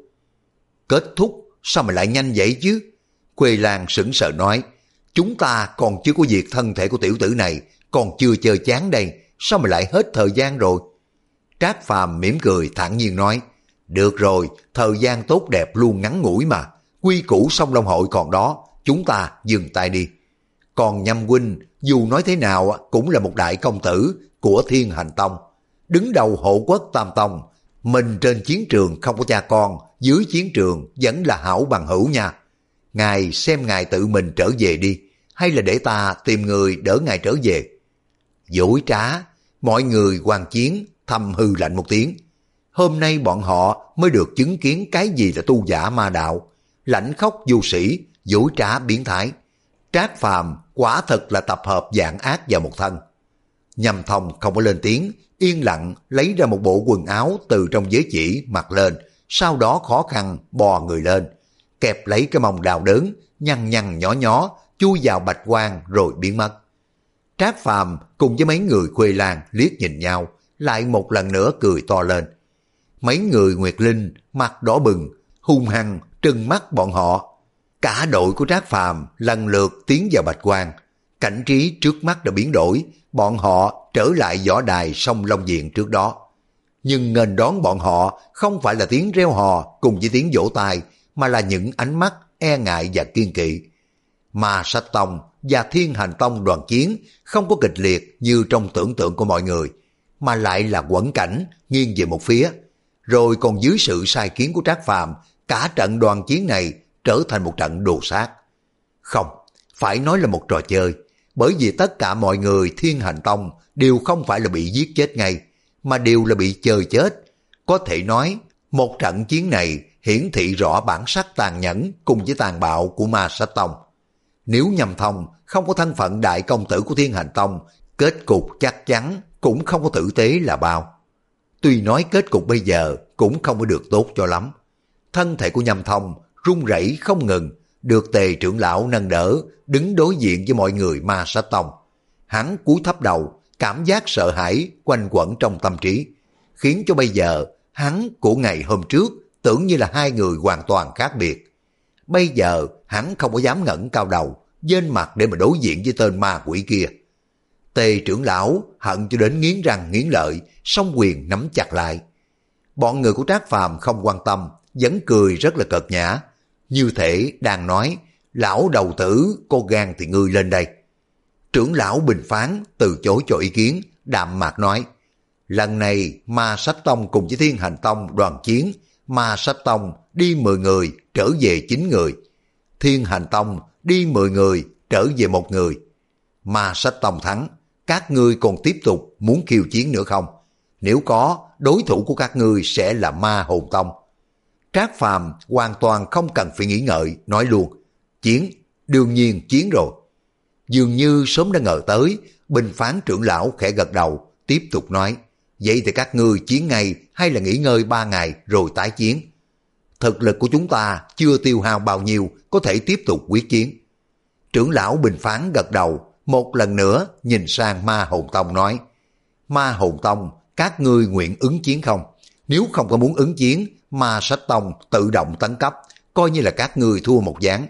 Kết thúc? Sao mà lại nhanh vậy chứ? Quê Lan sững sờ nói: chúng ta còn chưa có diệt thân thể của tiểu tử này, còn chưa chơi chán đây, sao mà lại hết thời gian rồi? Trác Phàm mỉm cười thản nhiên nói: được rồi, thời gian tốt đẹp luôn ngắn ngủi mà, quy củ Sông Long Hội còn đó, chúng ta dừng tay đi. Còn Nhâm huynh, dù nói thế nào cũng là một đại công tử của Thiên Hành Tông, đứng đầu hộ quốc Tam Tông, mình trên chiến trường không có cha con, dưới chiến trường vẫn là hảo bằng hữu nha. Ngài xem ngài tự mình trở về đi, hay là để ta tìm người đỡ ngài trở về? Dối trá, mọi người quan chiến thầm hư lạnh một tiếng. Hôm nay bọn họ mới được chứng kiến cái gì là tu giả ma đạo, lãnh khốc vô sĩ, dối trá biến thái. Trác Phàm quả thật là tập hợp vạn ác vào một thân. Nhâm Thông không có lên tiếng, yên lặng lấy ra một bộ quần áo từ trong giới chỉ mặc lên, sau đó khó khăn bò người lên, kẹp lấy cái mông đào đớn, nhăn nhăn nhỏ nhỏ, chui vào bạch quang rồi biến mất. Trác Phàm cùng với mấy người Khuê Lan liếc nhìn nhau, lại một lần nữa cười to lên. Mấy người Nguyệt Linh mặt đỏ bừng, hung hăng trừng mắt bọn họ. Cả đội của Trác Phàm lần lượt tiến vào bạch quang, cảnh trí trước mắt đã biến đổi, bọn họ trở lại võ đài sông Long Diện trước đó. Nhưng nghênh đón bọn họ không phải là tiếng reo hò cùng với tiếng vỗ tay, mà là những ánh mắt e ngại và kiên kỵ. Ma Sách Tông và Thiên Hành Tông đoàn chiến không có kịch liệt như trong tưởng tượng của mọi người, mà lại là quẫn cảnh nghiêng về một phía. Rồi còn dưới sự sai kiến của Trác Phàm, cả trận đoàn chiến này trở thành một trận đồ sát. Không, phải nói là một trò chơi, bởi vì tất cả mọi người Thiên Hành Tông đều không phải là bị giết chết ngay, mà đều là bị chơi chết. Có thể nói, một trận chiến này hiển thị rõ bản sắc tàn nhẫn cùng với tàn bạo của Ma Sách Tông. Nếu Nhâm Thông không có thân phận đại công tử của Thiên Hành Tông, kết cục chắc chắn cũng không có tử tế là bao. Tuy nói kết cục bây giờ cũng không có được tốt cho lắm. Thân thể của Nhâm Thông run rẩy không ngừng, được Tề trưởng lão nâng đỡ, đứng đối diện với mọi người Ma Sách Tông. Hắn cúi thấp đầu, cảm giác sợ hãi quanh quẩn trong tâm trí, khiến cho bây giờ hắn của ngày hôm trước tưởng như là hai người hoàn toàn khác biệt. Bây giờ hắn không có dám ngẩng cao đầu, dên mặt để mà đối diện với tên ma quỷ kia. Tề trưởng lão hận cho đến nghiến răng nghiến lợi, song quyền nắm chặt lại. Bọn người của Trác Phàm không quan tâm, vẫn cười rất là cợt nhã, như thể đang nói: lão đầu tử, có gan thì ngươi lên đây. Trưởng lão Bình Phán từ chối cho ý kiến, đạm mạc nói: lần này Ma Sách Tông cùng với Thiên Hành Tông đoàn chiến, Ma Sách Tông đi mười người, trở về chín người. Thiên Hành Tông đi mười người, trở về một người. Ma Sách Tông thắng, các ngươi còn tiếp tục muốn khiêu chiến nữa không? Nếu có, đối thủ của các ngươi sẽ là Ma Hồn Tông. Trác Phàm hoàn toàn không cần phải nghĩ ngợi, nói luôn: chiến, đương nhiên chiến rồi. Dường như sớm đã ngờ tới, Bình Phán trưởng lão khẽ gật đầu, tiếp tục nói: vậy thì các ngươi chiến ngay hay là nghỉ ngơi ba ngày rồi tái chiến? Thực lực của chúng ta chưa tiêu hao bao nhiêu có thể tiếp tục quyết chiến. Trưởng lão Bình Phán gật đầu, một lần nữa nhìn sang Ma Hồn Tông nói: Ma Hồn Tông, các ngươi nguyện ứng chiến không? Nếu không có muốn ứng chiến, Ma Sách Tông tự động tấn cấp, coi như là các ngươi thua một ván.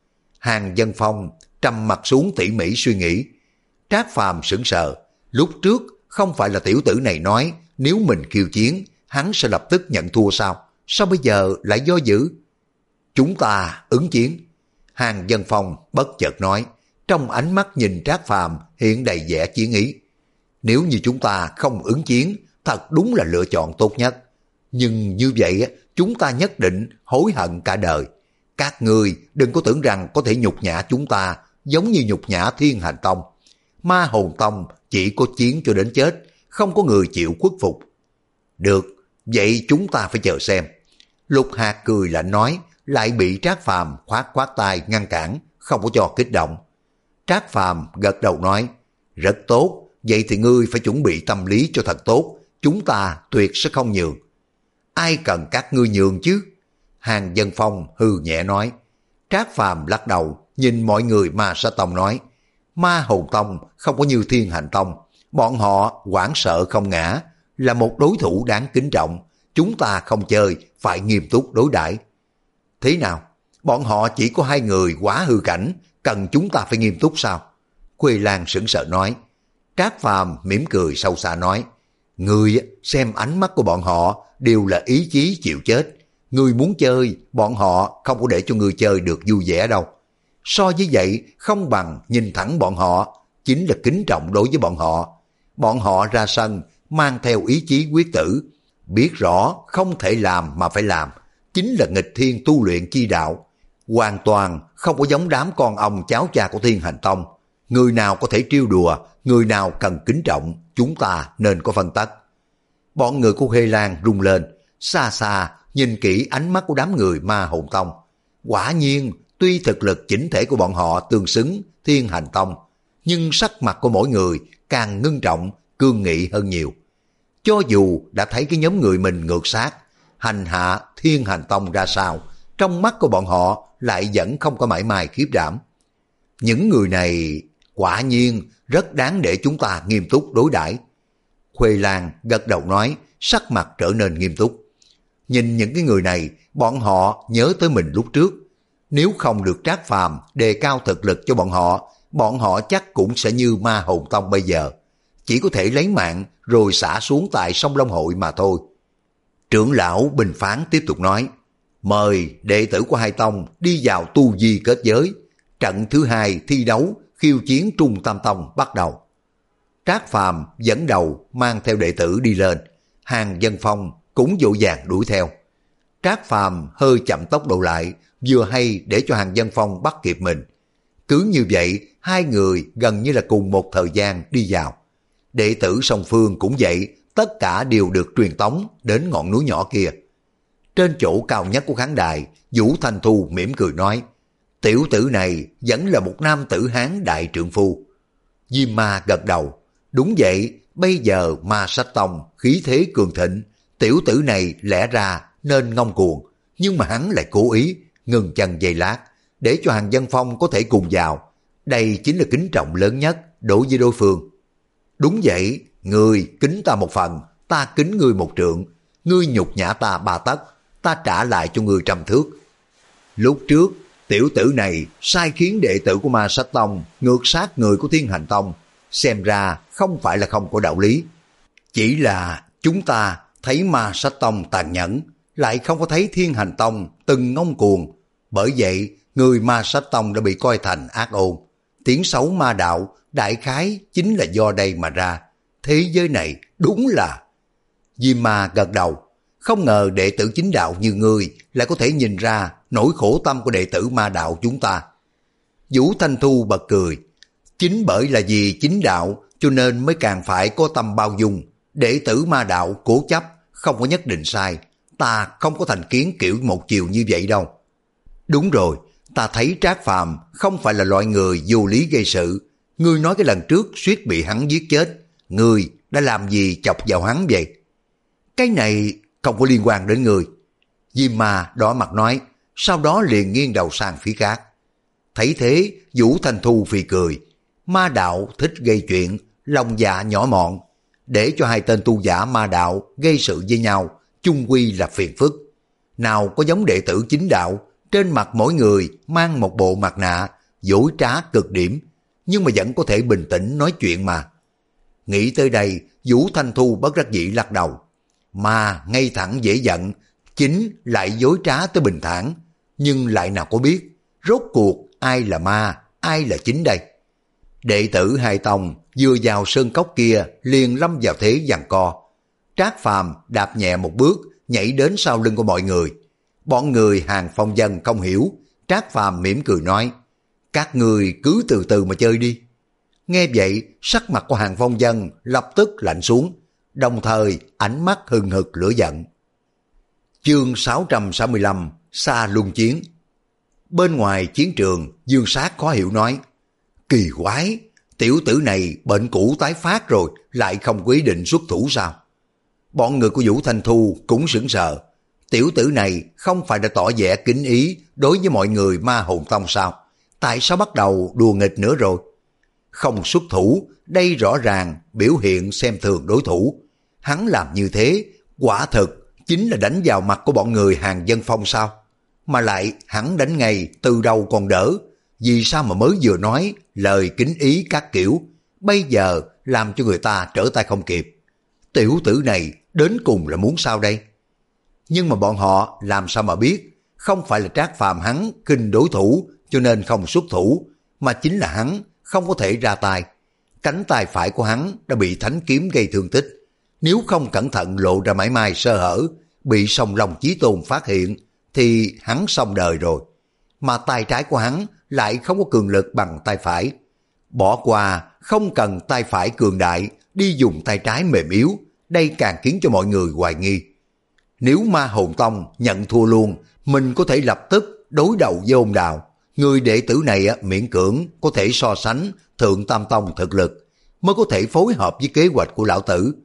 Hàng Dân Phong trầm mặt xuống tỉ mỉ suy nghĩ. Trác Phàm sững sờ, lúc trước không phải là tiểu tử này nói nếu mình khiêu chiến, hắn sẽ lập tức nhận thua sao? Sao bây giờ lại do dự? Chúng ta ứng chiến. Hàng Dân Phong bất chợt nói, trong ánh mắt nhìn Trác Phàm hiện đầy vẻ chiến ý. Nếu như chúng ta không ứng chiến, thật đúng là lựa chọn tốt nhất. Nhưng như vậy chúng ta nhất định hối hận cả đời. Các ngươi đừng có tưởng rằng có thể nhục nhã chúng ta giống như nhục nhã Thiên Hành Tông. Ma Hồn Tông chỉ có chiến cho đến chết, không có người chịu khuất phục. Được, vậy chúng ta phải chờ xem. Lục Hạt cười lạnh nói, lại bị Trác Phàm khoát khoát tay ngăn cản, không có cho kích động. Trác Phàm gật đầu nói, rất tốt, vậy thì ngươi phải chuẩn bị tâm lý cho thật tốt, chúng ta tuyệt sẽ không nhường. Ai cần các ngươi nhường chứ? Hàng Dân Phong hừ nhẹ nói. Trác Phàm lắc đầu, nhìn mọi người Ma Sát Tông nói, Ma Hồn Tông không có như Thiên Hành Tông, bọn họ hoảng sợ không ngã, là một đối thủ đáng kính trọng, chúng ta không chơi, phải nghiêm túc đối đãi. Thế nào? Bọn họ chỉ có hai người quá hư cảnh, cần chúng ta phải nghiêm túc sao? Khuê Lan sững sờ nói. Trác Phàm mỉm cười sâu xa nói, người xem ánh mắt của bọn họ đều là ý chí chịu chết. Người muốn chơi, bọn họ không có để cho người chơi được vui vẻ đâu. So với vậy, không bằng nhìn thẳng bọn họ, chính là kính trọng đối với bọn họ. Bọn họ ra sân, mang theo ý chí quyết tử, biết rõ không thể làm mà phải làm, chính là nghịch thiên tu luyện chi đạo. Hoàn toàn không có giống đám con ông cháu cha của Thiên Hành Tông. Người nào có thể trêu đùa, người nào cần kính trọng, chúng ta nên có phân tách. Bọn người của Hê Lan rung lên, xa xa nhìn kỹ ánh mắt của đám người Ma Hồn Tông. Quả nhiên, tuy thực lực chỉnh thể của bọn họ tương xứng Thiên Hành Tông, nhưng sắc mặt của mỗi người càng ngưng trọng, cương nghị hơn nhiều. Cho dù đã thấy cái nhóm người mình ngược sát, hành hạ Thiên Hành Tông ra sao, trong mắt của bọn họ lại vẫn không có mảy may khiếp đảm. Những người này quả nhiên rất đáng để chúng ta nghiêm túc đối đãi. Khuê Lan gật đầu nói, sắc mặt trở nên nghiêm túc. Nhìn những cái người này, bọn họ nhớ tới mình lúc trước. Nếu không được Trác Phàm đề cao thực lực cho bọn họ, bọn họ chắc cũng sẽ như Ma Hồn Tông bây giờ. Chỉ có thể lấy mạng rồi xả xuống tại sông Long Hội mà thôi. Trưởng lão Bình Phán tiếp tục nói, mời đệ tử của hai tông đi vào tu vi kết giới. Trận thứ hai thi đấu khiêu chiến Trung Tam Tông bắt đầu. Trác Phàm dẫn đầu mang theo đệ tử đi lên, Hàng Dân Phong cũng vội vàng đuổi theo. Trác Phàm hơi chậm tốc độ lại, vừa hay để cho Hàng Dân Phong bắt kịp mình. Cứ như vậy, hai người gần như là cùng một thời gian đi vào. Đệ tử song phương cũng vậy, tất cả đều được truyền tống đến ngọn núi nhỏ kia. Trên chỗ cao nhất của khán đài, Vũ Thanh Thu mỉm cười nói, tiểu tử này vẫn là một nam tử Hán đại trượng phu. Diêm Ma gật đầu, đúng vậy, bây giờ Ma Sách Tông khí thế cường thịnh, tiểu tử này lẽ ra nên ngông cuồng, nhưng mà hắn lại cố ý ngừng chân giây lát, để cho Hàng Dân Phong có thể cùng vào. Đây chính là kính trọng lớn nhất đối với đối phương. Đúng vậy, ngươi kính ta một phần, ta kính ngươi một trượng, ngươi nhục nhã ta ba tấc, ta trả lại cho ngươi trăm thước. Lúc trước, tiểu tử này sai khiến đệ tử của Ma Sách Tông ngược sát người của Thiên Hành Tông, xem ra không phải là không có đạo lý. Chỉ là chúng ta thấy Ma Sách Tông tàn nhẫn, lại không có thấy Thiên Hành Tông từng ngông cuồng. Bởi vậy, người Ma Sách Tông đã bị coi thành ác ôn. Tiếng xấu ma đạo đại khái chính là do đây mà ra. Thế giới này đúng là... Diêm Ma gật đầu, không ngờ đệ tử chính đạo như ngươi lại có thể nhìn ra nỗi khổ tâm của đệ tử ma đạo chúng ta. Vũ Thanh Thu bật cười, chính bởi là vì chính đạo cho nên mới càng phải có tâm bao dung. Đệ tử ma đạo cố chấp không có nhất định sai, ta không có thành kiến kiểu một chiều như vậy đâu. Đúng rồi, ta thấy Trác Phàm không phải là loại người vô lý gây sự. Ngươi nói cái lần trước suýt bị hắn giết chết, ngươi đã làm gì chọc vào hắn vậy? Cái này không có liên quan đến ngươi. Diêm Ma đỏ mặt nói, sau đó liền nghiêng đầu sang phía khác. Thấy thế, Vũ Thanh Thu phì cười. Ma đạo thích gây chuyện, lòng dạ nhỏ mọn. Để cho hai tên tu giả ma đạo gây sự với nhau, chung quy là phiền phức. Nào có giống đệ tử chính đạo, trên mặt mỗi người mang một bộ mặt nạ, dối trá cực điểm, nhưng mà vẫn có thể bình tĩnh nói chuyện mà. Nghĩ tới đây, Vũ Thanh Thu bất đắc dĩ lắc đầu. Mà ngay thẳng dễ giận, chính lại dối trá tới bình thản, nhưng lại nào có biết, rốt cuộc ai là ma, ai là chính đây? Đệ tử hai tông vừa vào sơn cốc kia liền lâm vào thế giằng co. Trác Phàm đạp nhẹ một bước, nhảy đến sau lưng của mọi người. Bọn người Hàng Phong Dân không hiểu, Trác Phàm mỉm cười nói, các người cứ từ từ mà chơi đi. Nghe vậy, sắc mặt của Hàng Phong Dân lập tức lạnh xuống, đồng thời ánh mắt hừng hực lửa giận. Chương sáu trăm sáu mươi lăm, Sa Luân Chiến. Bên ngoài chiến trường, Dương Sát khó hiểu nói, kỳ quái, tiểu tử này bệnh cũ tái phát rồi, lại không có ý định xuất thủ sao? Bọn người của Vũ Thanh Thu cũng sững sờ, tiểu tử này không phải đã tỏ vẻ kính ý đối với mọi người Ma Hồn Tông sao? Tại sao bắt đầu đùa nghịch nữa rồi? Không xuất thủ, đây rõ ràng biểu hiện xem thường đối thủ. Hắn làm như thế, quả thực chính là đánh vào mặt của bọn người Hàng Dân Phong sao? Mà lại hắn đánh ngay từ đầu còn đỡ, vì sao mà mới vừa nói lời kính ý các kiểu, bây giờ làm cho người ta trở tay không kịp. Tiểu tử này đến cùng là muốn sao đây? Nhưng mà bọn họ làm sao mà biết, không phải là Trác Phàm hắn khinh đối thủ cho nên không xuất thủ, mà chính là hắn không có thể ra tay. Cánh tay phải của hắn đã bị thánh kiếm gây thương tích, nếu không cẩn thận lộ ra mãi mai sơ hở, bị Song Long Chí Tôn phát hiện, thì hắn xong đời rồi. Mà tay trái của hắn lại không có cường lực bằng tay phải. Bỏ qua, không cần tay phải cường đại, đi dùng tay trái mềm yếu, đây càng khiến cho mọi người hoài nghi. Nếu Ma Hồn Tông nhận thua luôn, mình có thể lập tức đối đầu với Ôn Đào. Người đệ tử này miễn cưỡng có thể so sánh Thượng Tam Tông thực lực, mới có thể phối hợp với kế hoạch của lão tử.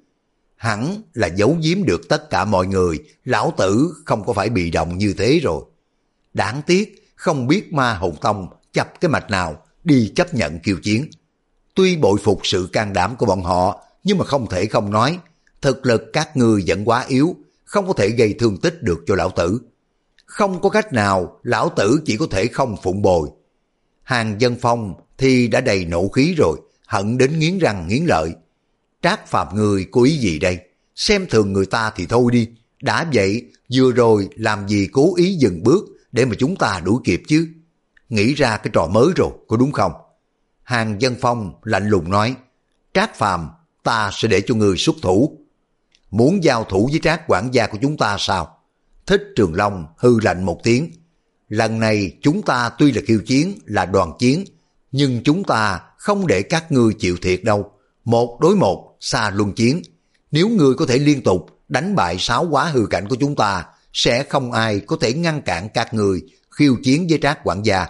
Hẳn là giấu giếm được tất cả mọi người, lão tử không có phải bị động như thế rồi. Đáng tiếc không biết Ma Hồn Tông chập cái mạch nào đi chấp nhận kiêu chiến. Tuy bội phục sự can đảm của bọn họ, nhưng mà không thể không nói, thực lực các ngươi vẫn quá yếu, không có thể gây thương tích được cho lão tử. Không có cách nào, lão tử chỉ có thể không phụng bồi. Hàng Dân Phong thì đã đầy nộ khí rồi, hận đến nghiến răng nghiến lợi. Trác Phàm người có ý gì đây? Xem thường người ta thì thôi đi. Đã vậy, vừa rồi làm gì cố ý dừng bước để mà chúng ta đuổi kịp chứ? Nghĩ ra cái trò mới rồi, có đúng không? Hàng Dân Phong lạnh lùng nói, Trác Phàm, ta sẽ để cho người xuất thủ. Muốn giao thủ với Trác quản gia của chúng ta sao? Thích Trường Long hư lạnh một tiếng. Lần này chúng ta tuy là khiêu chiến, là đoàn chiến, nhưng chúng ta không để các ngươi chịu thiệt đâu. Một đối một, Sa Luân Chiến. Nếu ngươi có thể liên tục đánh bại sáu quá hư cảnh của chúng ta, sẽ không ai có thể ngăn cản các ngươi khiêu chiến với Trác quản gia.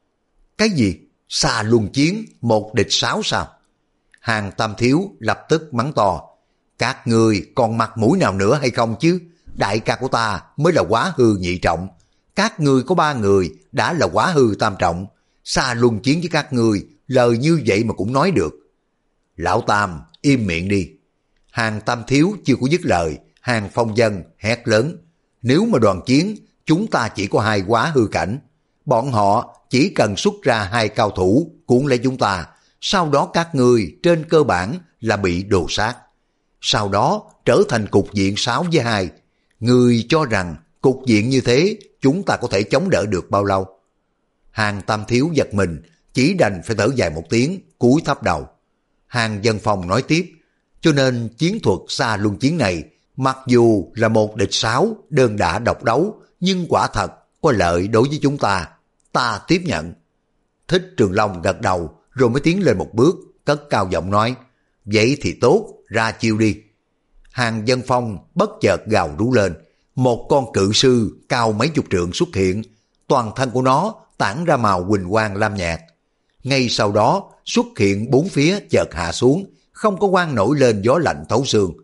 Cái gì? Sa Luân Chiến, một địch sáu sao? Hàng Tam Thiếu lập tức mắng to. Các ngươi còn mặt mũi nào nữa hay không chứ? Đại ca của ta mới là quá hư nhị trọng. Các ngươi có ba người đã là quá hư tam trọng. Sa Luân Chiến với các ngươi, lời như vậy mà cũng nói được. Lão Tam, im miệng đi. Hàng Tam Thiếu chưa có dứt lời, Hàng Phong Dân hét lớn. Nếu mà đoàn chiến, chúng ta chỉ có hai quá hư cảnh. Bọn họ chỉ cần xuất ra hai cao thủ cuốn lấy chúng ta. Sau đó các ngươi trên cơ bản là bị đồ sát. Sau đó trở thành cục diện sáu với hai. Ngươi cho rằng cục diện như thế chúng ta có thể chống đỡ được bao lâu? Hàng Tam Thiếu giật mình, chỉ đành phải thở dài một tiếng, cúi thấp đầu. Hàng Dân Phong nói tiếp, cho nên chiến thuật Sa Luân Chiến này, mặc dù là một địch sáu, đơn đả độc đấu, nhưng quả thật có lợi đối với chúng ta. Ta tiếp nhận. Thích Trường Long gật đầu, rồi mới tiến lên một bước, cất cao giọng nói, vậy thì tốt, ra chiêu đi. Hàng Dân Phong bất chợt gào rú lên, một con cự sư cao mấy chục trượng xuất hiện, toàn thân của nó tản ra màu huỳnh quang lam nhạt. Ngay sau đó xuất hiện bốn phía chợt hạ xuống, không có quang nổi lên gió lạnh thấu xương.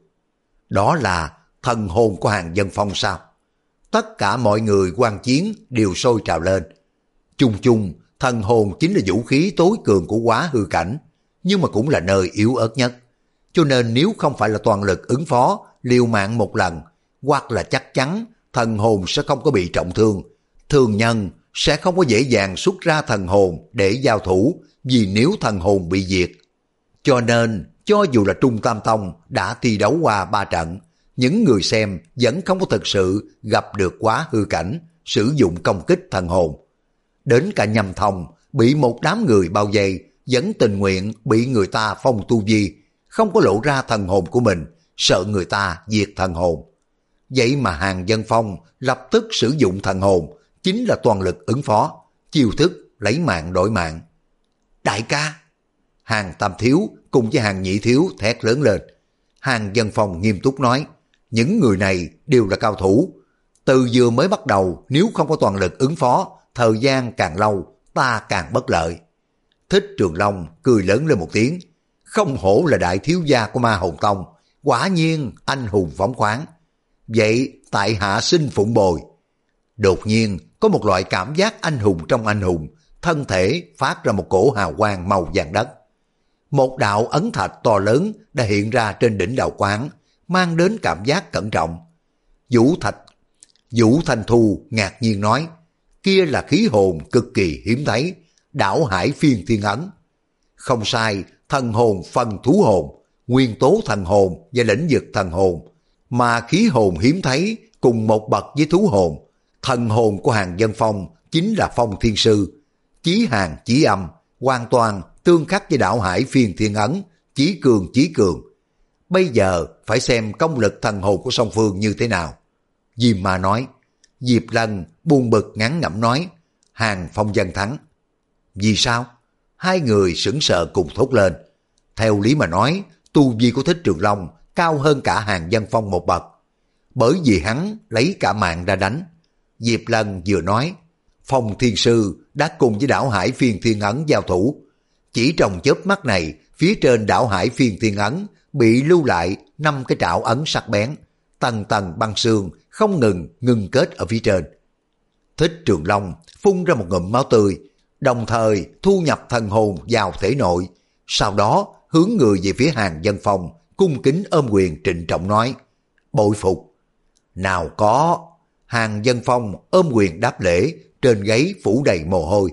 Đó là thần hồn của Hàng Dân Phong sao? Tất cả mọi người quan chiến đều sôi trào lên. Chung chung, thần hồn chính là vũ khí tối cường của quá hư cảnh, nhưng mà cũng là nơi yếu ớt nhất. Cho nên nếu không phải là toàn lực ứng phó, liều mạng một lần, hoặc là chắc chắn thần hồn sẽ không có bị trọng thương. Thường nhân sẽ không có dễ dàng xuất ra thần hồn để giao thủ, vì nếu thần hồn bị diệt. Cho nên, cho dù là Trung Tam Tông đã thi đấu qua ba trận, những người xem vẫn không có thực sự gặp được quá hư cảnh, sử dụng công kích thần hồn. Đến cả Nhâm Thông bị một đám người bao vây, vẫn tình nguyện bị người ta phong tu vi, không có lộ ra thần hồn của mình, sợ người ta diệt thần hồn. Vậy mà Hàn Vân Phong lập tức sử dụng thần hồn, chính là toàn lực ứng phó, chiêu thức lấy mạng đổi mạng. Đại ca! Hàn Tam Thiếu cùng với Hàn Nhị Thiếu thét lớn lên. Hàn Vân Phong nghiêm túc nói, những người này đều là cao thủ. Từ vừa mới bắt đầu, nếu không có toàn lực ứng phó, thời gian càng lâu, ta càng bất lợi. Thích Trường Long cười lớn lên một tiếng, không hổ là đại thiếu gia của Ma Hồn Tông, quả nhiên anh hùng phóng khoáng. Vậy tại hạ xin phụng bồi. Đột nhiên có một loại cảm giác anh hùng trong anh hùng, thân thể phát ra một cổ hào quang màu vàng đất. Một đạo ấn thạch to lớn đã hiện ra trên đỉnh đầu quán, mang đến cảm giác cẩn trọng. Vũ Thạch, Vũ Thanh Thu ngạc nhiên nói, kia là khí hồn cực kỳ hiếm thấy, đảo hải phiên thiên ấn. Không sai, thần hồn phân thú hồn, nguyên tố thần hồn và lĩnh vực thần hồn, mà khí hồn hiếm thấy cùng một bậc với thú hồn. Thần hồn của Hàn Vân Phong chính là Phong Thiên Sư, chí hàng chí âm, hoàn toàn tương khắc với đảo hải phiên thiên ấn, chí cường chí cường. Bây giờ phải xem công lực thần hồn của song phương như thế nào. Diêm Ma nói. Diệp Lân buồn bực ngán ngẩm nói, Hàn Phong Vân thắng. Vì sao? Hai người sững sờ cùng thốt lên. Theo lý mà nói, tu vi của Thích Trường Long cao hơn cả Hàn Vân Phong một bậc, bởi vì hắn lấy cả mạng ra đánh. Diệp Lân vừa nói, Phong Thiên Sư đã cùng với đảo hải phiên thiên ấn giao thủ. Chỉ trong chớp mắt này, phía trên đảo hải phiên thiên ấn bị lưu lại năm cái trảo ấn sắc bén, tầng tầng băng xương không ngừng ngưng kết ở phía trên. Thích Trường Long phun ra một ngụm máu tươi, đồng thời thu nhập thần hồn vào thể nội, sau đó hướng người về phía Hàn Vân Phong, cung kính ôm quyền trịnh trọng nói, bội phục. Nào có. Hàn Vân Phong ôm quyền đáp lễ, trên gáy phủ đầy mồ hôi.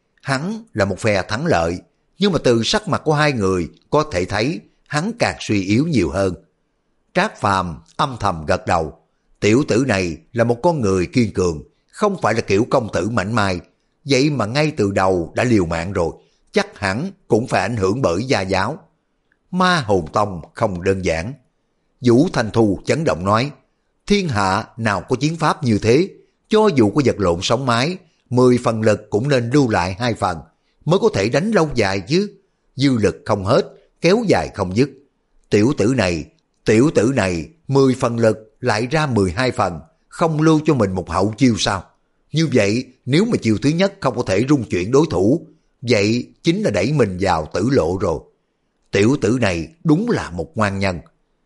Hắn là một phe thắng lợi, nhưng mà từ sắc mặt của hai người có thể thấy hắn càng suy yếu nhiều hơn. Trác Phàm âm thầm gật đầu, tiểu tử này là một con người kiên cường, không phải là kiểu công tử mảnh mai, vậy mà ngay từ đầu đã liều mạng rồi, chắc hẳn cũng phải ảnh hưởng bởi gia giáo. Ma Hồn Tông không đơn giản. Vũ Thanh Thu chấn động nói, thiên hạ nào có chiến pháp như thế, cho dù có vật lộn sống mái, mười phần lực cũng nên lưu lại hai phần, mới có thể đánh lâu dài chứ. Dư lực không hết, kéo dài không dứt. Tiểu tử này, tiểu tử này, mười phần lực lại ra mười hai phần, không lưu cho mình một hậu chiêu sao? Như vậy, nếu mà chiêu thứ nhất không có thể rung chuyển đối thủ, vậy chính là đẩy mình vào tử lộ rồi. Tiểu tử này đúng là một ngoan nhân.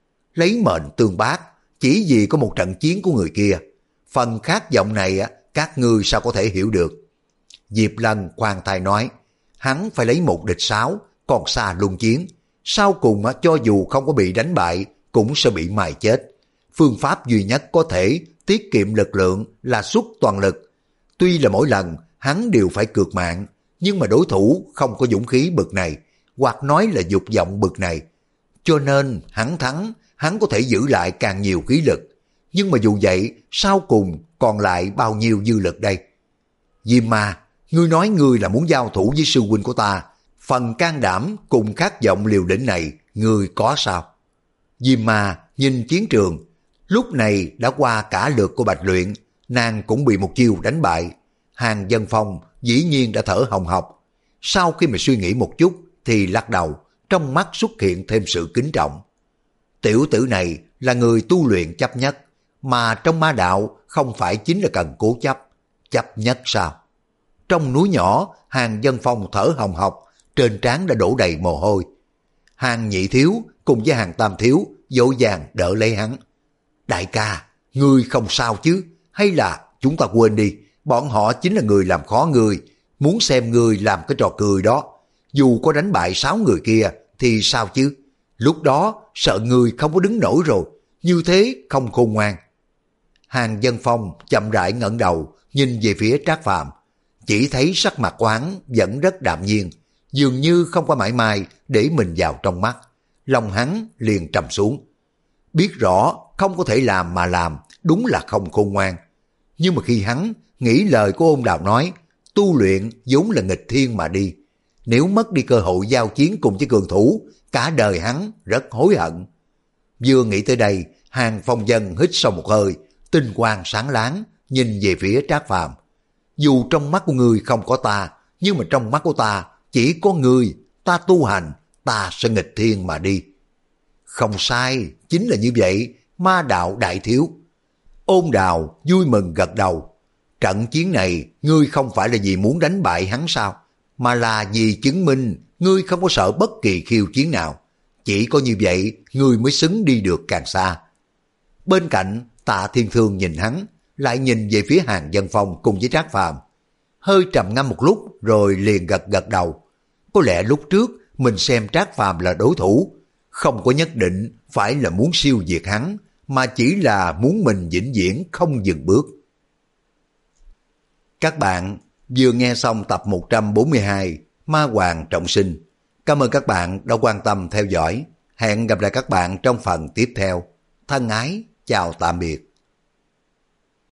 Lấy mệnh tương bác, chỉ vì có một trận chiến của người kia. Phần khát vọng này các ngươi sao có thể hiểu được. Diệp Lân khoan thai nói, hắn phải lấy một địch sáu, còn xa luân chiến. Sau cùng cho dù không có bị đánh bại, cũng sẽ bị mài chết. Phương pháp duy nhất có thể tiết kiệm lực lượng là xuất toàn lực. Tuy là mỗi lần hắn đều phải cược mạng, nhưng mà đối thủ không có dũng khí bực này, hoặc nói là dục vọng bực này. Cho nên hắn thắng, hắn có thể giữ lại càng nhiều khí lực. Nhưng mà dù vậy, sau cùng còn lại bao nhiêu dư lực đây? Diêm Ma, ngươi nói ngươi là muốn giao thủ với sư huynh của ta, phần can đảm cùng khát vọng liều lĩnh này, ngươi có sao? Diêm Ma nhìn chiến trường, lúc này đã qua cả lượt của Bạch Luyện, nàng cũng bị một chiêu đánh bại. Hàn Vân Phong dĩ nhiên đã thở hồng hộc. Sau khi mà suy nghĩ một chút thì lắc đầu, trong mắt xuất hiện thêm sự kính trọng. Tiểu tử này là người tu luyện chấp nhất, mà trong ma đạo không phải chính là cần cố chấp. Chấp nhất sao? Trong núi nhỏ, Hàn Vân Phong thở hồng hộc, trên trán đã đổ đầy mồ hôi. Hàn Nhị Thiếu cùng với Hàn Tam Thiếu dỗ dàng đỡ lấy hắn. Đại ca, ngươi không sao chứ? Hay là chúng ta quên đi, bọn họ chính là người làm khó ngươi, muốn xem ngươi làm cái trò cười đó. Dù có đánh bại sáu người kia thì sao chứ? Lúc đó sợ ngươi không có đứng nổi rồi, như thế không khôn ngoan. Hàn Vân Phong chậm rãi ngẩng đầu, nhìn về phía Trác Phàm, chỉ thấy sắc mặt của hắn vẫn rất đạm nhiên, dường như không có mãi mai để mình vào trong mắt. Lòng hắn liền trầm xuống. Biết rõ không có thể làm mà làm, đúng là không khôn ngoan. Nhưng mà khi hắn nghĩ lời của Ôn Đào nói, tu luyện vốn là nghịch thiên mà đi. Nếu mất đi cơ hội giao chiến cùng với cường thủ, cả đời hắn rất hối hận. Vừa nghĩ tới đây, Hàng Phong Dân hít sâu một hơi, tinh quang sáng láng, nhìn về phía Trác Phàm. Dù trong mắt của ngươi không có ta, nhưng mà trong mắt của ta chỉ có ngươi, ta tu hành, ta sẽ nghịch thiên mà đi. Không sai, chính là như vậy, ma đạo đại thiếu. Ôn Đào vui mừng gật đầu. Trận chiến này ngươi không phải là vì muốn đánh bại hắn sao, mà là vì chứng minh ngươi không có sợ bất kỳ khiêu chiến nào. Chỉ có như vậy ngươi mới xứng đi được càng xa. Bên cạnh Tạ Thiên Thương nhìn hắn, lại nhìn về phía Hàn Dân Phong cùng với Trác Phàm, hơi trầm ngâm một lúc rồi liền gật gật đầu. Có lẽ lúc trước mình xem Trác Phàm là đối thủ, không có nhất định phải là muốn siêu diệt hắn, mà chỉ là muốn mình vĩnh viễn không dừng bước. Các bạn vừa nghe xong tập một trăm bốn mươi hai Ma Hoàng Trọng Sinh. Cảm ơn các bạn đã quan tâm theo dõi. Hẹn gặp lại các bạn trong phần tiếp theo. Thân ái, chào tạm biệt.